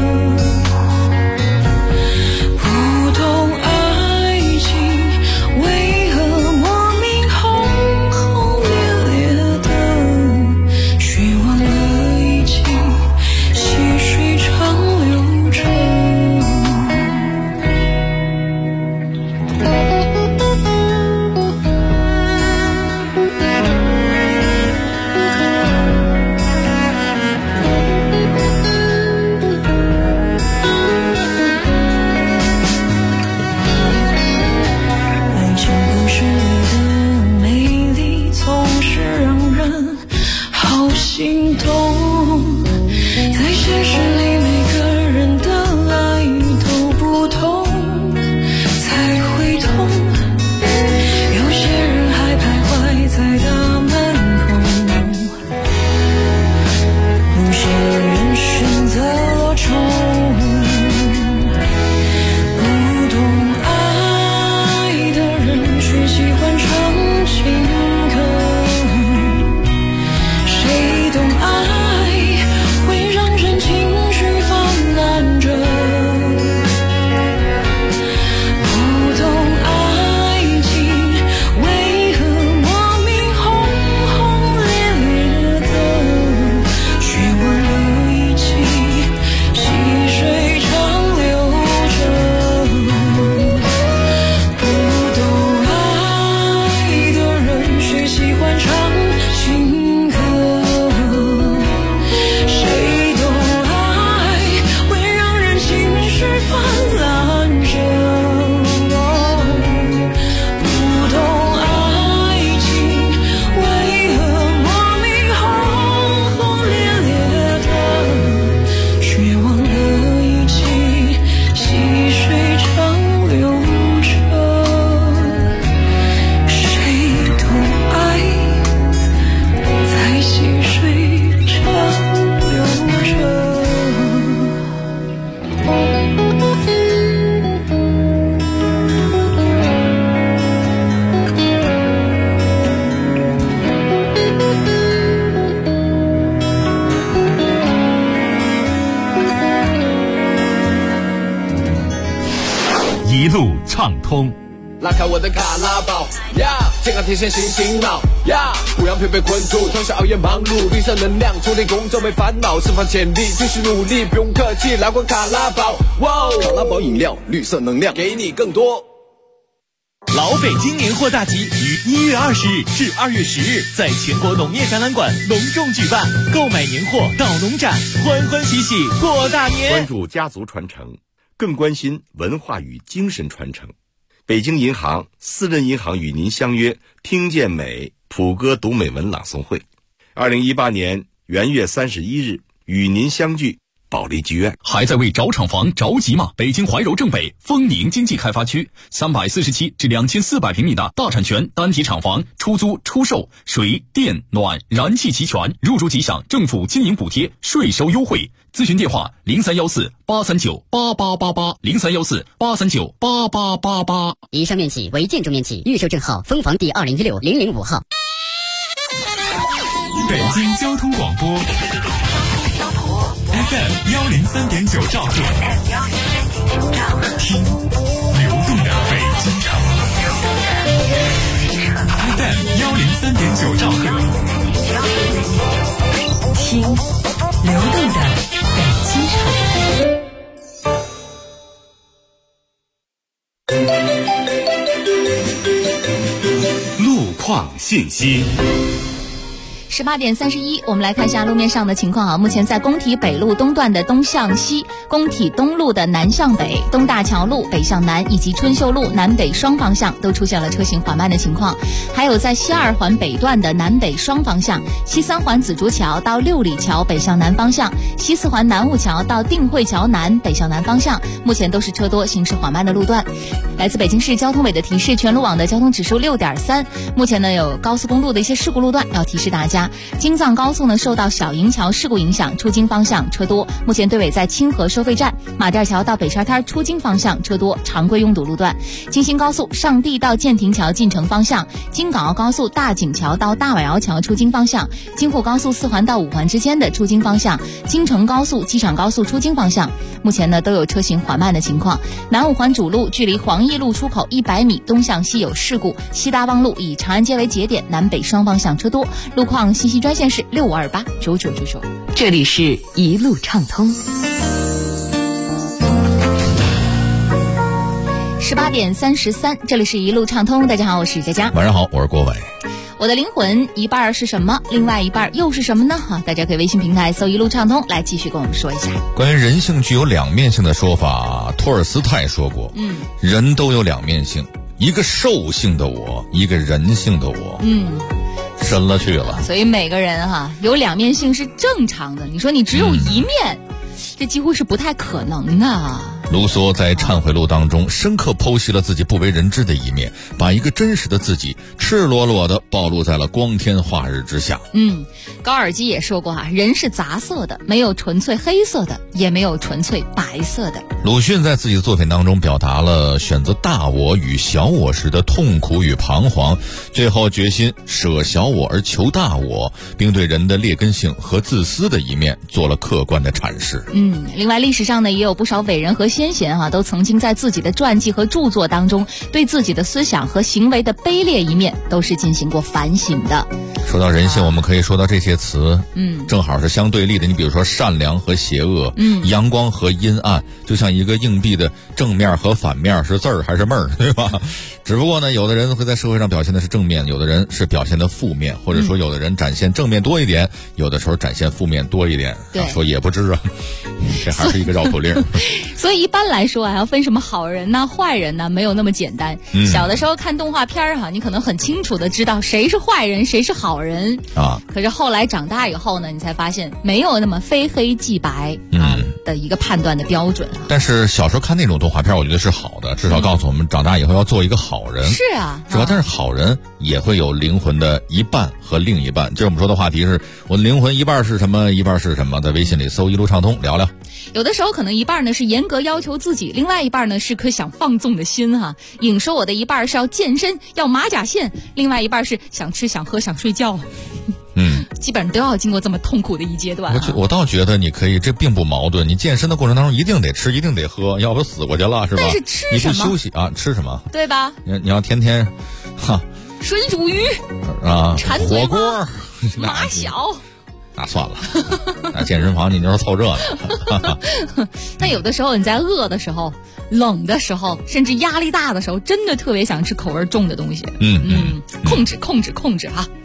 不懂爱情为何莫名轰轰烈烈的，却忘了已经细水长流着。爱情故事里的美丽总是让人好心动，在现实里每个人的爱都不同，才会痛。有些人还徘徊在大门口，有些人选择了冲。不懂爱的人却喜欢唱情歌，谁懂爱路畅通。 拉开我的卡拉宝呀，健康提神醒醒脑呀，不让疲惫困住，通宵熬夜忙碌，绿色能量充电工作没烦恼，释放潜力继续努力，不用客气，来罐卡拉宝，哇，卡拉宝饮料，绿色能量给你更多。 老北京年货大集于1月20日至2月10日在全国农业展览馆隆重举办，购买年货到农展，欢欢喜喜过大年。 关注家族传承，更关心文化与精神传承。北京银行私人银行与您相约听见美普歌读美文朗诵会，2018年元月31日与您相聚保利剧院。 还在为找厂房着急吗？北京怀柔正北丰宁经济开发区347至2400平米的大产权单体厂房，出租出售，水电暖燃气齐全，入住即享政府经营补贴，税收优惠。咨询电话0314-839-8888，0314-839-8888。 以上面企为建筑面积，预售证号分房第2016-005号。 北京交通广播 FM 103.9兆赫，听流动的北京城。FM 103.9兆赫， 听流动的北京城。 路况信息。 18点31，我们来看一下路面上的情况啊。目前在工体北路东段的东向西、工体东路的南向北、东大桥路北向南以及春秀路南北双方向都出现了车行缓慢的情况。还有在西2环北段的南北双方向、西3环紫竹桥到六里桥北向南方向、西4环南雾桥到定慧桥南北向南方向，目前都是车多行驶缓慢的路段。来自北京市交通委的提示，全路网的交通指数6.3，目前呢有高速公路的一些事故路段要提示大家。京藏高速呢受到小营桥事故影响，出京方向车多，目前队尾在清河收费站，马甸桥到北沙滩出京方向车多，常规拥堵路段。京新高速上地到建亭桥进城方向，京港澳高速大井桥到大宛窑桥出京方向，京沪高速4环到5环之间的出京方向，京承高速、机场高速出京方向，目前呢都有车行缓慢的情况。南5环主路距离黄义路出口100米东向西有事故，西大望路以长安街为节点，南北双方向车多。路况信息专线是65289999。 这里是一路畅通。 18点33，这里是一路畅通。大家好，我是佳佳。 晚上好，我是郭伟。 我的灵魂一半是什么？另外一半又是什么呢？大家可以微信平台搜一路畅通来继续跟我们说一下。 关于人性具有两面性的说法，托尔斯泰说过，人都有两面性，一个兽性的我，一个人性的我。深了去了。 所以每个人有两面性是正常的，你说你只有一面，这几乎是不太可能的。 卢梭在《忏悔录》当中深刻剖析了自己不为人知的一面，把一个真实的自己赤裸裸地暴露在了光天化日之下。 高尔基也说过人是杂色的，没有纯粹黑色的，也没有纯粹白色的。 鲁迅在自己的作品当中表达了选择大我与小我时的痛苦与彷徨，最后决心舍小我而求大我，并对人的劣根性和自私的一面做了客观的阐释。 另外历史上呢也有不少伟人和先贤都曾经在自己的传记和著作当中对自己的思想和行为的卑劣一面都是进行过反省的。 说到人性，我们可以说到这些词正好是相对立的。你比如说善良和邪恶，阳光和阴暗，就像一个硬币的正面和反面是字儿还是闷儿，对吧？只不过呢有的人会在社会上表现的是正面，有的人是表现的负面，或者说有的人展现正面多一点，有的时候展现负面多一点。说也不知这还是一个绕口令。 所以一般来说要分什么好人呢坏人呢没有那么简单。小的时候看动画片你可能很清楚的知道谁是坏人谁是好人可是后来长大以后呢，你才发现没有那么非黑即白的一个判断的标准。 但是小时候看那种动画片我觉得是好的，至少告诉我们长大以后要做一个好人。 是吧？ 但是好人也会有灵魂的一半和另一半。今儿我们说的话题是我的灵魂一半是什么一半是什么，在微信里搜一路畅通聊聊。 有的时候可能一半呢是严格要求自己，另外一半呢是颗想放纵的心影说我的一半是要健身要马甲线，另外一半是想吃想喝想睡觉。 基本上都要经过这么痛苦的一阶段。 我倒觉得你可以，这并不矛盾。你健身的过程当中一定得吃，一定得喝，要不死过去了是吧？ 但是吃你什么？ 不休息啊，吃什么？ 对吧？ 你要天天， 水煮鱼啊， 火锅， 马小。 那算了，那健身房你就是凑这个。 但有的时候你在饿的时候、冷的时候，甚至压力大的时候，真的特别想吃口味重的东西。控制哈。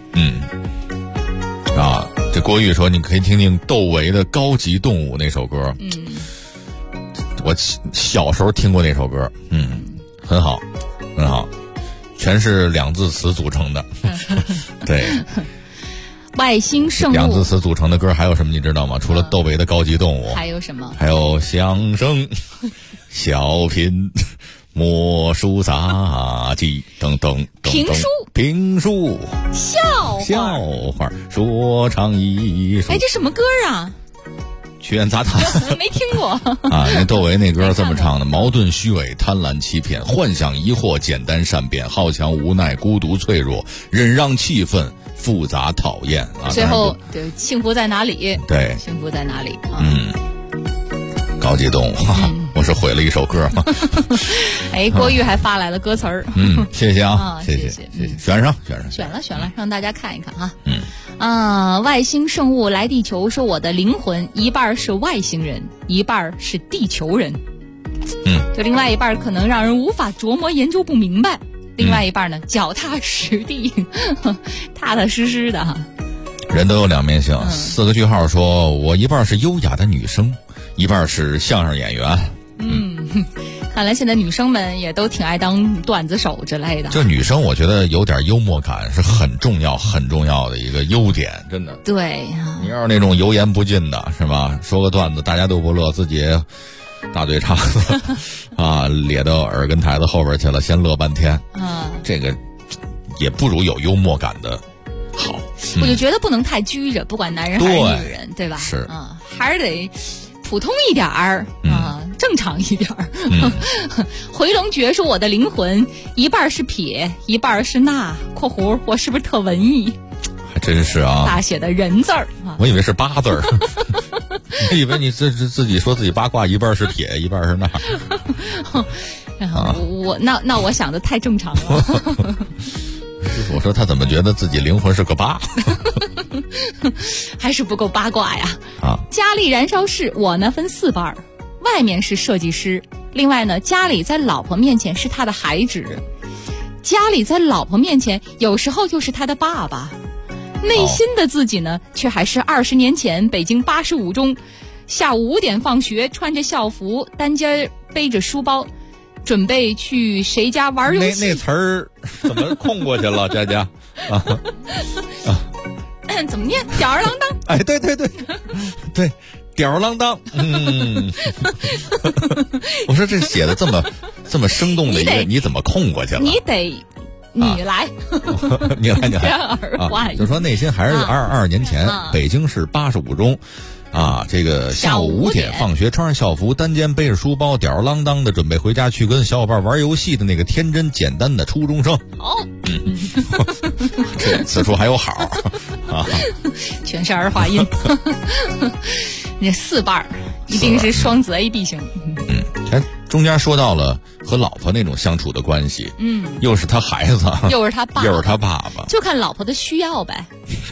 这郭玉说你可以听听窦唯的《高级动物》那首歌。我小时候听过那首歌，很好，很好，全是2字词组成的。对。 外星生物 2字词组成的歌还有什么你知道吗？除了窦唯的《高级动物》， 还有什么？ 还有相声、小品、魔术杂技等等评书、笑话、说唱艺术。 这什么歌啊？ 曲苑杂谈没听过那窦唯那歌这么唱的：矛盾虚伪，贪婪欺骗，幻想疑惑，简单善变，好强无奈，孤独脆弱，忍让气愤，复杂讨厌最后对幸福在哪里？ 对， 幸福在哪里？ 高级动物，我是毁了一首歌吗？ 郭玉还发来了歌词儿。 谢谢啊，谢谢，选了， 让大家看一看哈。外星生物来地球，说我的灵魂一半是外星人，一半是地球人。就另外一半可能让人无法琢磨研究不明白，另外一半呢脚踏实地，踏踏实实的哈。 人都有2面性。4个句号说我一半是优雅的女生，一半是相声演员。 看来现在女生们也都挺爱当段子手之类的。 就女生我觉得有点幽默感是很重要的一个优点，真的。 对， 你要是那种油盐不进的是吧，说个段子大家都不乐，自己大嘴叉子咧到耳根台子后边去了，先乐半天。这个也不如有幽默感的好。 我就觉得不能太拘着，不管男人还是女人，对吧？ 是还是得普通一点儿正常一点儿。回龙诀说我的灵魂一半是撇，一半是捺（括弧我是不是特文艺？ 还真是啊， 大写的人字儿我以为是8字儿。我以为你自己说自己八卦，一半是撇，一半是捺。 那我想的太正常了。 我说他怎么觉得自己灵魂是个8？ 还是不够八卦呀。家里燃烧室我呢分4半，外面是设计师，另外呢家里在老婆面前是他的孩子，家里在老婆面前有时候就是他的爸爸，内心的自己呢却还是20年前北京85中下午5点放学，穿着校服，单肩背着书包，准备去谁家玩游戏。 那词儿怎么空过去了？佳佳怎么念？吊儿郎当。 对，吊儿郎当。我说这写的这么生动的一个，你怎么空过去了？ 你来， 你来就说内心还是22年前，北京市85中。这个下午5点放学，穿上校服，单肩背着书包，吊儿郎当的准备回家去跟小伙伴玩游戏的那个天真简单的初中生。这此处还有好全是儿化音。那4半一定是双子 AB 型。 中间说到了和老婆那种相处的关系，又是他孩子， 又是他爸爸， 就看老婆的需要呗。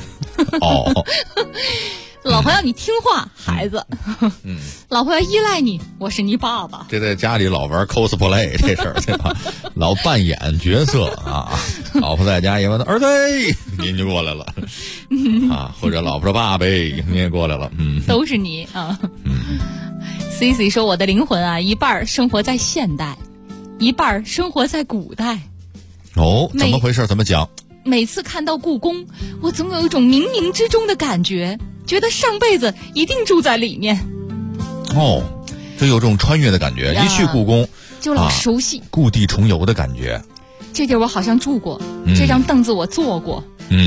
老婆要你听话，孩子。老婆要依赖你，我是你爸爸。 这在家里老玩 cosplay 这事儿，对吧？老扮演角色老婆在家也问儿子，您就过来了或者老婆说爸呗，你也过来了， 都是你啊。Cici 说我的灵魂一半生活在现代，一半生活在古代。 怎么回事？怎么讲？ 每次看到故宫，我总有一种冥冥之中的感觉，觉得上辈子一定住在里面。 就有种穿越的感觉，一去故宫就老熟悉， 故地重游的感觉。 这地儿我好像住过，这张凳子我坐过。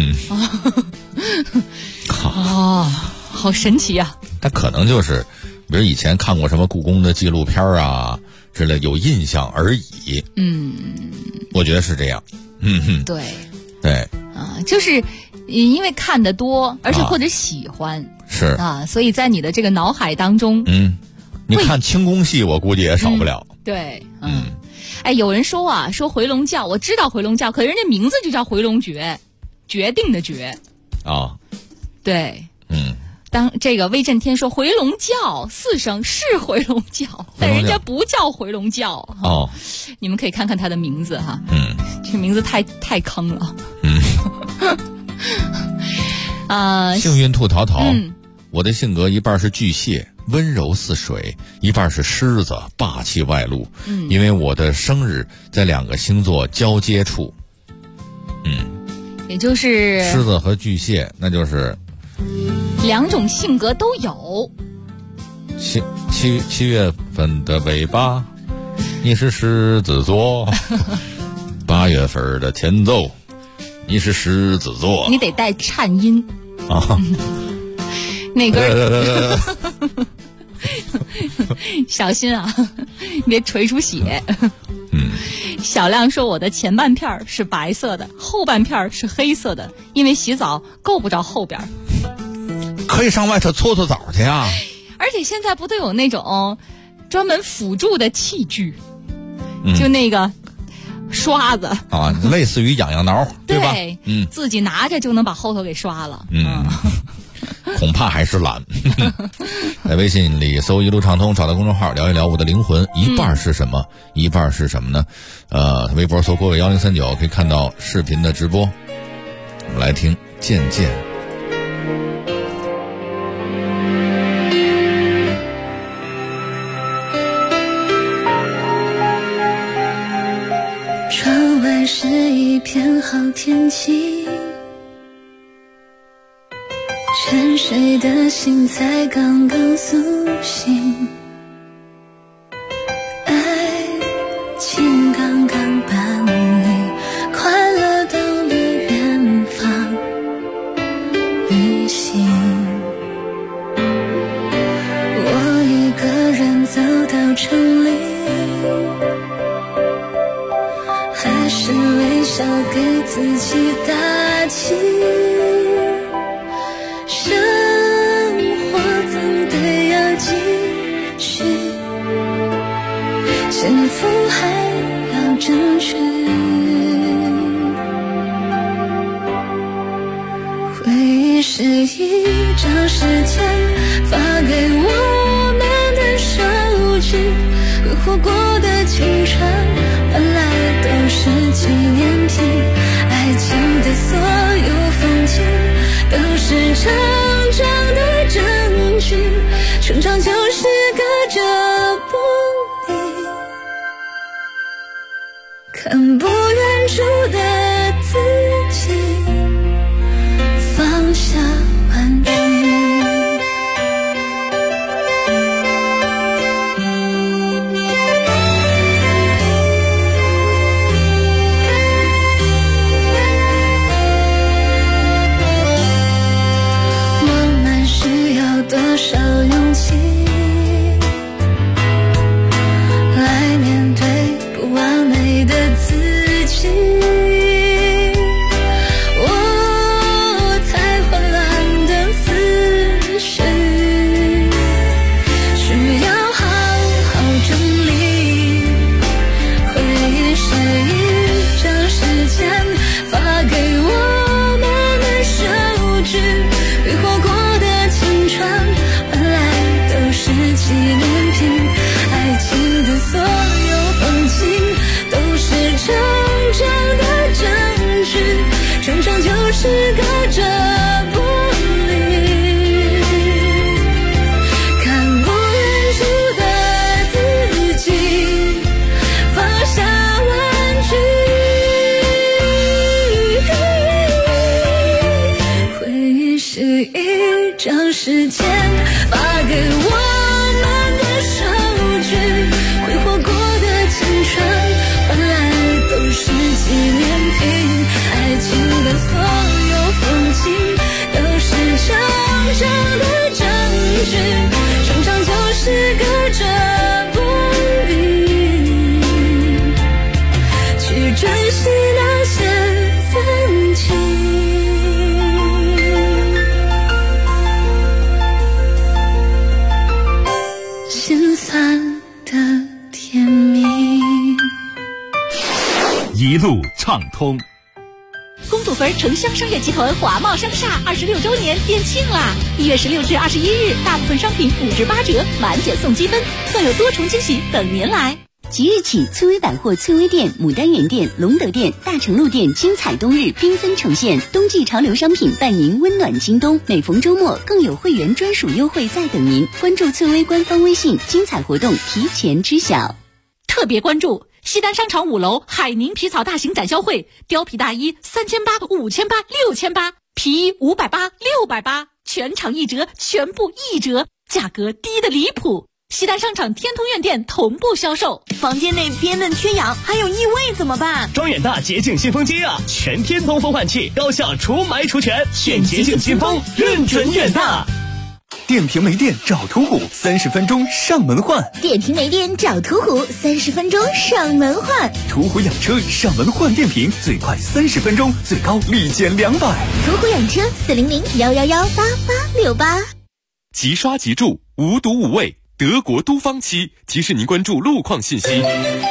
好神奇啊！ 他可能就是比如以前看过什么故宫的纪录片之类，有印象而已。 嗯， 我觉得是这样。 对对就是因为看得多，而且或者喜欢， 是啊，所以在你的这个脑海当中， 你看轻功戏，我估计也少不了。 对，哎，有人说啊，说回笼觉，我知道回笼觉，可是人家名字就叫回笼觉，决定的决啊， 对，当这个威震天说回笼觉4声是回笼觉，但人家不叫回笼觉哦，你们可以看看他的名字哈，这名字太坑了， 幸运兔淘淘，我的性格一半是巨蟹，温柔似水，一半是狮子，霸气外露。因为我的生日在2个星座交接处， 也就是狮子和巨蟹，那就是 2种性格都有。 七月份的尾巴，你是狮子座；8月份的前奏，你是狮子座。 你得带颤音啊。 那个小心啊，别捶出血。小亮说我的前半片是白色的，后半片是黑色的，因为洗澡够不着后边。 可以上外头搓搓澡去啊。 而且现在不都有那种专门辅助的器具，就那个刷子啊，类似于痒痒挠，对吧？ 自己拿着就能把后头给刷了。 恐怕还是懒。在微信里搜一路畅通，找到公众号聊一聊我的灵魂，一半是什么？一半是什么呢？微博搜郭伟1039可以看到视频的直播。我们来听渐渐。 窗外是一片好天气，沉睡的心才刚刚苏醒，爱情刚刚搬离，快乐到了远方旅行。我一个人走到城里，还是微笑给自己打气。生活总得要继续，幸福还要争取。回忆是一张时间发给我们的手机，挥霍过的青春本来都是纪念品，爱情的所有风景都是成长的证据，成长就是隔着玻璃，看不远处的自己，放下玩具。多少勇气来面对不完美的自己，我才混乱的思绪需要好好整理。回忆是一张时间发给我们的手指，挥霍过的青春本来都是纪念品，爱情的所有风景都是成长的证据，成长就是隔着玻璃，看不远处的自己，放下玩具。回忆是一张时间发给我们的手指，挥霍过的青春本来都是纪念品，爱情的所有风景都是成长的证据，成长就是隔着玻璃，去珍惜那些曾经。 一路畅通。 公主坟城乡商业集团华贸商厦26周年店庆啦！1月16至21日，大部分商品5至8折，满减送积分，更有多重惊喜等您来。 即日起，翠微百货翠微店、牡丹园店、隆德店、大成路店精彩冬日缤纷呈现，冬季潮流商品伴您温暖京东。每逢周末，更有会员专属优惠在等您。关注翠微官方微信，精彩活动提前知晓。 特别关注西单商场5楼海宁皮草大型展销会，貂皮大衣3800、5800、6800，皮衣580、680，全场1折，全部1折，价格低得离谱。西单商场天通苑店同步销售。 房间内憋闷缺氧还有异味怎么办？ 装远大洁净新风机啊，全天通风换气，高效除霾除醛，选洁净新风，认准远大。 电瓶没电找途虎，30分钟上门换。 电瓶没电找途虎，30分钟上门换。 途虎养车上门换电瓶，最快30分钟，最高立减200。 途虎养车400-111-8868。 即刷即住，无毒无味。德国都方漆提示您关注路况信息。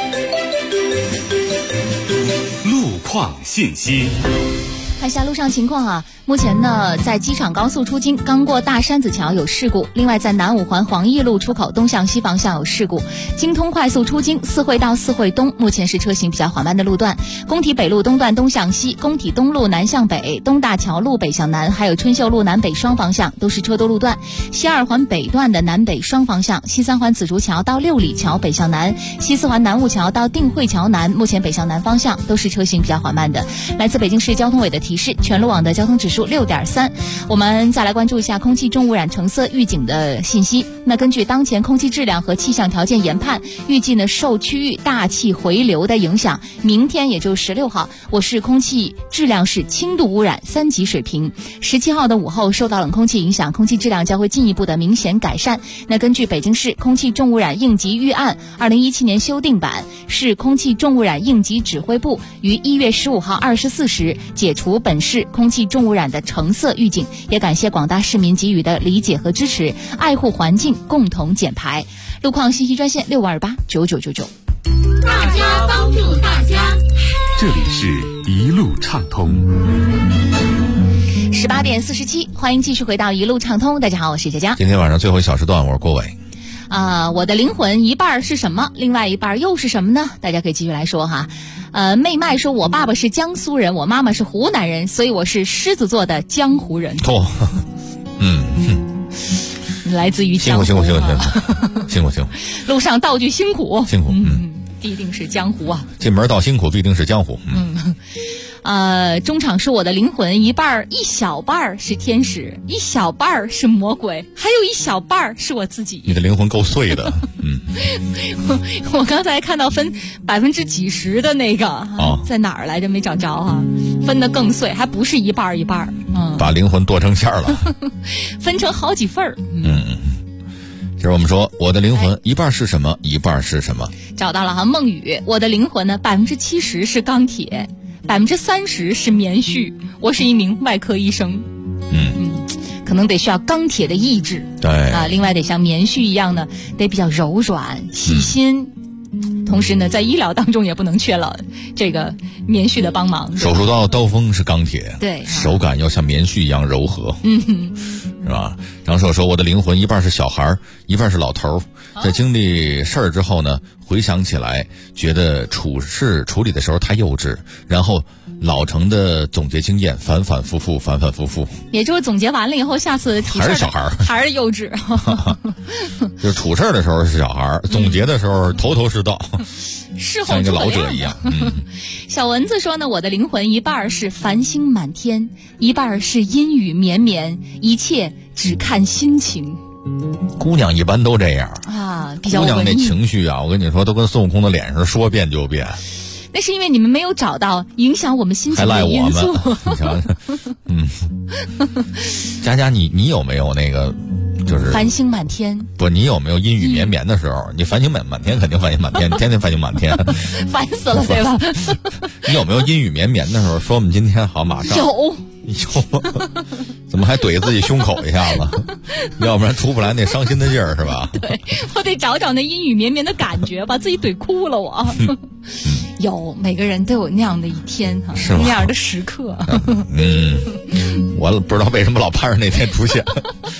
路况信息。 看一下路上情况啊，目前呢，在机场高速出京刚过大山子桥有事故，另外在南五环黄驿路出口东向西方向有事故。京通快速出京四惠到四惠东目前是车行比较缓慢的路段，工体北路东段东向西，工体东路南向北，东大桥路北向南，还有春秀路南北双方向都是车多路段。西二环北段的南北双方向，西三环紫竹桥到六里桥北向南，西四环南雾桥到定慧桥南目前北向南方向都是车行比较缓慢的。来自北京市交通委的提示，全路网的交通指数6.3。我们再来关注一下空气重污染橙色预警的信息。那根据当前空气质量和气象条件研判，预计呢受区域大气回流的影响，明天也就是16号，我市空气质量是轻度污染3级水平。17号的午后，受到冷空气影响，空气质量将会进一步的明显改善。那根据北京市空气重污染应急预案2017年修订版，市空气重污染应急指挥部于1月15号24时解除本市空气重污染的橙色预警，也感谢广大市民给予的理解和支持，爱护环境，共同减排。路况信息专线65289999。 大家帮助大家， 这里是一路畅通。 18点47，欢迎继续回到一路畅通。大家好，我是佳佳。 今天晚上最后一小时段，我是郭伟。 我的灵魂一半是什么？另外一半又是什么呢？大家可以继续来说哈。妹麦说，我爸爸是江苏人，我妈妈是湖南人，所以我是狮子座的江湖人。来自于江湖。辛苦。路上道具辛苦。必定是江湖啊。 进门道辛苦，必定是江湖。 中场说，我的灵魂一小半是天使，一小半是魔鬼，还有一小半是我自己。 你的灵魂够碎的。 我刚才看到分几十的那个，在哪儿来着？没找着啊，分得更碎，还不是一半一半。 把灵魂剁成馅了， 分成好几份儿。 就是我们说，我的灵魂一半是什么，一半是什么？ 找到了哈，梦雨，我的灵魂呢，70%是钢铁，30%是棉絮。我是一名外科医生，可能得需要钢铁的意志， 对啊，另外得像棉絮一样呢，得比较柔软、细心。同时呢，在医疗当中也不能缺了这个棉絮的帮忙。 手术刀锋是钢铁， 对， 手感要像棉絮一样柔和。是吧？张硕说，我的灵魂一半是小孩，一半是老头。在经历事儿之后呢，回想起来，觉得处事处理的时候太幼稚，然后老成的总结经验，反反复复。也就是总结完了以后，下次还是小孩， 还是幼稚。 就是处事的时候是小孩，总结的时候头是道，像一个老者一样。 小蚊子说呢，我的灵魂一半是繁星满天，一半是阴雨绵绵，一切只看心情。 姑娘一般都这样啊，比较文艺。 姑娘那情绪啊，我跟你说，都跟孙悟空的脸上说变就变。 那是因为你们没有找到影响我们心情的因素。 你瞧瞧，佳佳，你有没有那个就是繁星满天？ 不，你有没有阴雨绵绵的时候？你繁星满天肯定繁星满天，你天天繁星满天， 烦死了，对吧？ 你有没有阴雨绵绵的时候？说我们今天好，马上有。 怎么还怼自己胸口一下子？要不然出不来那伤心的劲儿，是吧？ 对，我得找找那阴雨绵绵的感觉，把自己怼哭了我。 有，每个人都有那样的一天哈， 是吗？ 那样的时刻。 我不知道为什么老盼着那天出现，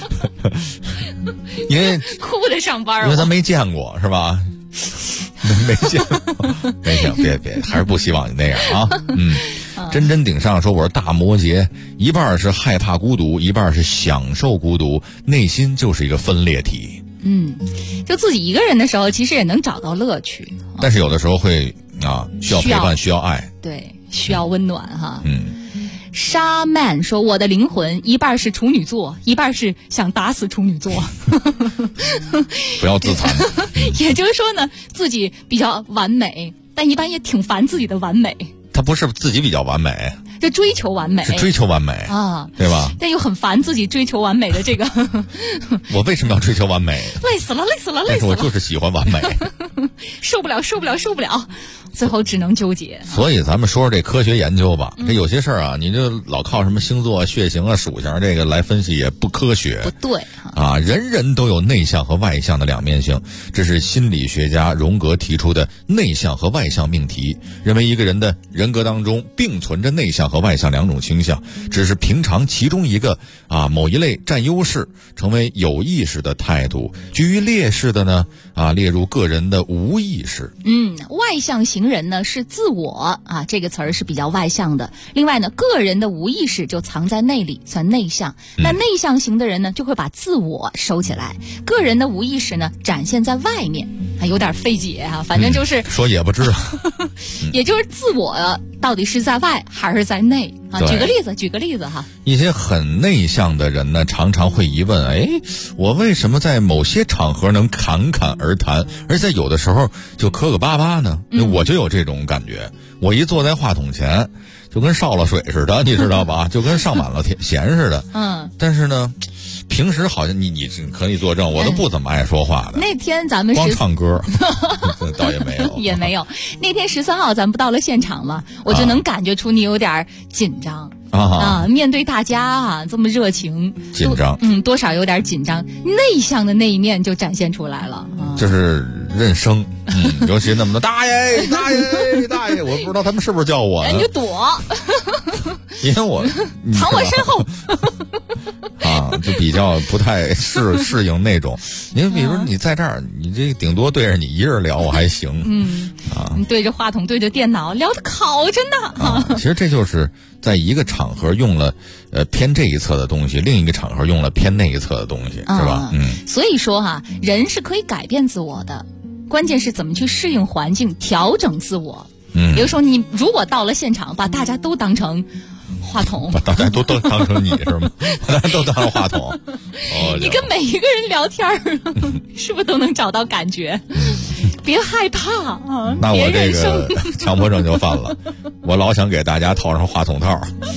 因为哭着上班， 因为咱没见过，是吧？没见过，没见，别，还是不希望你那样啊。真真顶上说我是大摩羯，一半是害怕孤独，一半是享受孤独，内心就是一个分裂体。 就自己一个人的时候，其实也能找到乐趣， 但是有的时候会需要陪伴，需要爱， 对，需要温暖哈。沙曼说：“我的灵魂一半是处女座，一半是想打死处女座。” 不要自残。 也就是说呢，自己比较完美，但一般也挺烦自己的完美。 他不是自己比较完美， 就追求完美， 是追求完美啊， 对吧？ 但又很烦自己追求完美的这个。 我为什么要追求完美？ 累死了，累死了，累死了！ 但是我就是喜欢完美， 受不了，最后只能纠结。 所以咱们说说这科学研究吧。这有些事儿啊，你就老靠什么星座、血型啊、属相这个来分析，也不科学， 不对啊。人人都有内向和外向的两面性，这是心理学家荣格提出的内向和外向命题，认为一个人的人格当中并存着内向和外向两种倾向，只是平常其中一个某一类占优势，成为有意识的态度，居于劣势的呢列入个人的无意识。 外向型人呢是自我这个词儿是比较外向的。另外呢，个人的无意识就藏在内里，算内向。那内向型的人呢，就会把自我收起来，个人的无意识呢展现在外面，有点费解反正就是说也不知道， 也就是自我到底是在外还是在内举个例子哈。 一些很内向的人呢，常常会疑问：我为什么在某些场合能侃侃而谈，而在有的时候就磕磕巴巴呢？我就有这种感觉，我一坐在话筒前，就跟烧了水似的，你知道吧？就跟上满了咸似的。但是呢，平时好像你可以作证，我都不怎么爱说话的。 那天咱们光唱歌，倒也没有， 也没有。那天13号咱们不到了现场嘛，我就能感觉出你有点紧张。面对大家这么热情， 紧张， 多少有点紧张，内向的那一面就展现出来了。 就是认生，尤其那么多大爷，我不知道他们是不是叫我呢？ 你就躲， 因为我藏我身后。 就比较不太适应那种。因为比如你在这儿，你这顶多对着你一人聊我还行， 你对着话筒对着电脑聊得好着呢。 其实这就是在一个场合用了偏这一侧的东西，另一个场合用了偏那一侧的东西，是吧？ 所以说人是可以改变自我的，关键是怎么去适应环境，调整自我。比如说你如果到了现场，把大家都当成话筒， 把大家都当成你是吗？大家都当成话筒。 你跟每一个人聊天是不是都能找到感觉？别害怕那我这个强迫症就犯了，我老想给大家套上话筒套。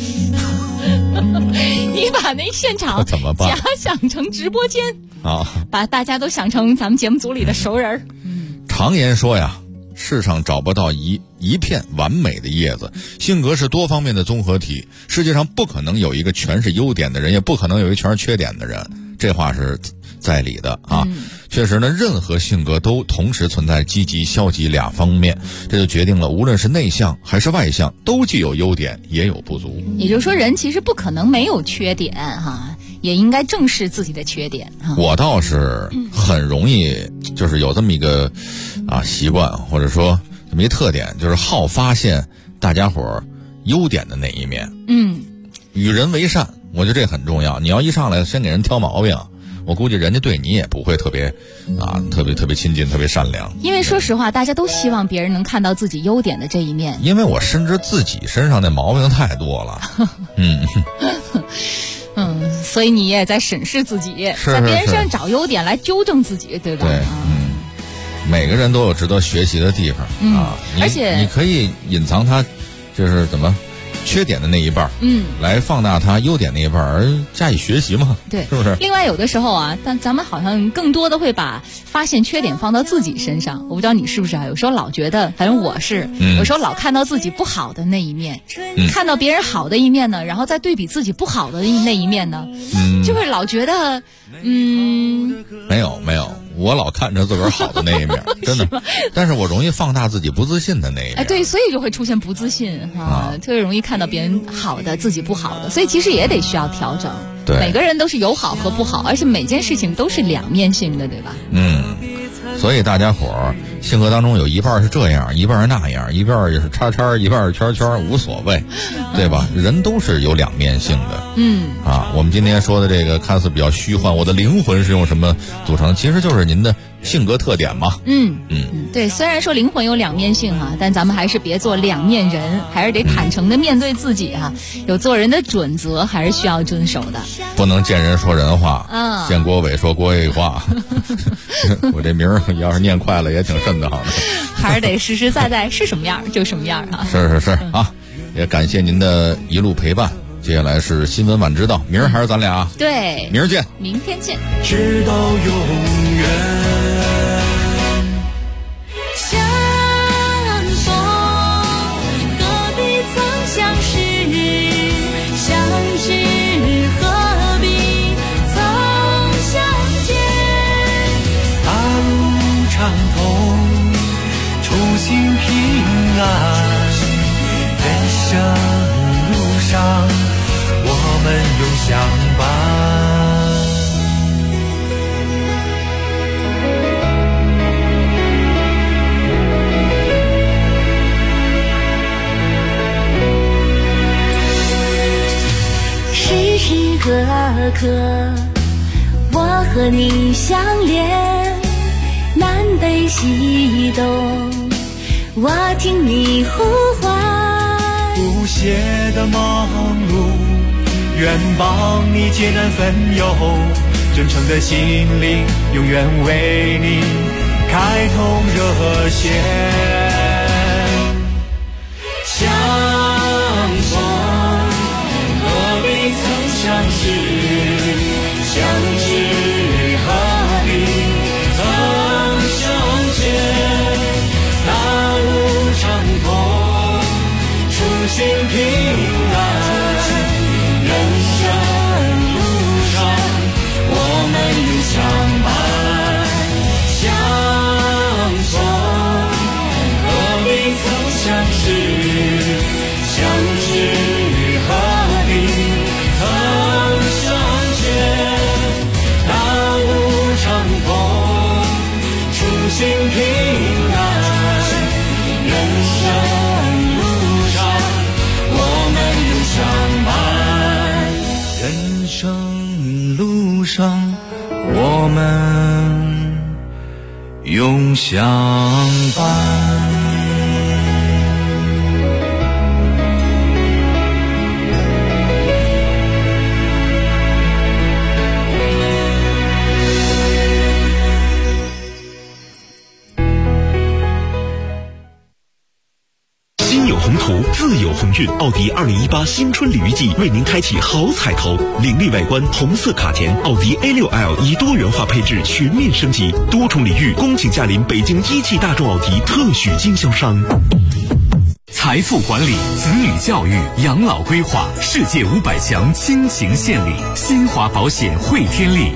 你把那现场怎么办？ 假想成直播间把大家都想成咱们节目组里的熟人。 常言说呀，世上找不到一片完美的叶子，性格是多方面的综合体，世界上不可能有一个全是优点的人，也不可能有一个全是缺点的人，这话是在理的确实呢，任何性格都同时存在积极消极两方面，这就决定了无论是内向还是外向，都既有优点也有不足。 也就是说，人其实不可能没有缺点也应该正视自己的缺点我倒是很容易就是有这么一个习惯，或者说这么一特点，就是好发现大家伙优点的那一面。与人为善，我觉得这很重要。你要一上来先给人挑毛病，我估计人家对你也不会特别亲近，特别善良。 因为说实话，大家都希望别人能看到自己优点的这一面。 因为我深知自己身上那毛病太多了。 所以你也在审视自己，在别人身上找优点来纠正自己，对吧？ 对，每个人都有值得学习的地方而且你可以隐藏他就是怎么缺点的那一半，来放大他优点那一半，而加以学习嘛， 对， 是不是？ 另外有的时候但咱们好像更多的会把发现缺点放到自己身上，我不知道你是不是有时候老觉得，反正我是，有时候老看到自己不好的那一面，看到别人好的一面呢，然后再对比自己不好的那一面呢，就会老觉得， 没有， 我老看着自个儿好的那一面，真的。但是我容易放大自己不自信的那一面。 哎，对，所以就会出现不自信特别容易看到别人好的，自己不好的，所以其实也得需要调整。 对， 每个人都是有好和不好，而且每件事情都是两面性的，对吧？ 所以大家伙儿性格当中有一半是这样，一半是那样，一半也是叉叉，一半是圈圈，无所谓，对吧？人都是有两面性的。我们今天说的这个看似比较虚幻，我的灵魂是用什么组成？其实就是您的性格特点嘛。 对，虽然说灵魂有两面性但咱们还是别做两面人，还是得坦诚的面对自己有做人的准则，还是需要遵守的。 不能见人说人话，见郭伟说郭伟话。我这名儿要是念快了也挺瘆得慌的。 还是得实实在在是什么样就什么样是也感谢您的一路陪伴。接下来是新闻晚知道，明儿还是咱俩对， 明儿见， 明天见， 直到永远。 相逢何必曾相识，相知何必曾相见。 大路畅通，初心平安，人生路上我们永相伴。 时时刻刻我和你相连，南北西东我听你呼唤。 不懈的忙碌，愿帮你艰难分忧，真诚的心灵永远为你开通热线。相逢何必曾相识，相知何必曾相见。大路畅通，初心平安，人生路上我们永相伴。相逢何必曾相识，相知何必曾相见。大路畅通，初心平安，人生路上我们永相伴。人生路上我们永相伴。 心有宏图，自有鸿运。奥迪2018新春礼遇季为您开启好彩头，凌厉外观，红色卡钿，奥迪 A6L 以多元化配置全面升级，多重礼遇，恭请驾临北京一汽大众奥迪特许经销商。财富管理、子女教育、养老规划，世界500强轻型献礼，新华保险汇天利。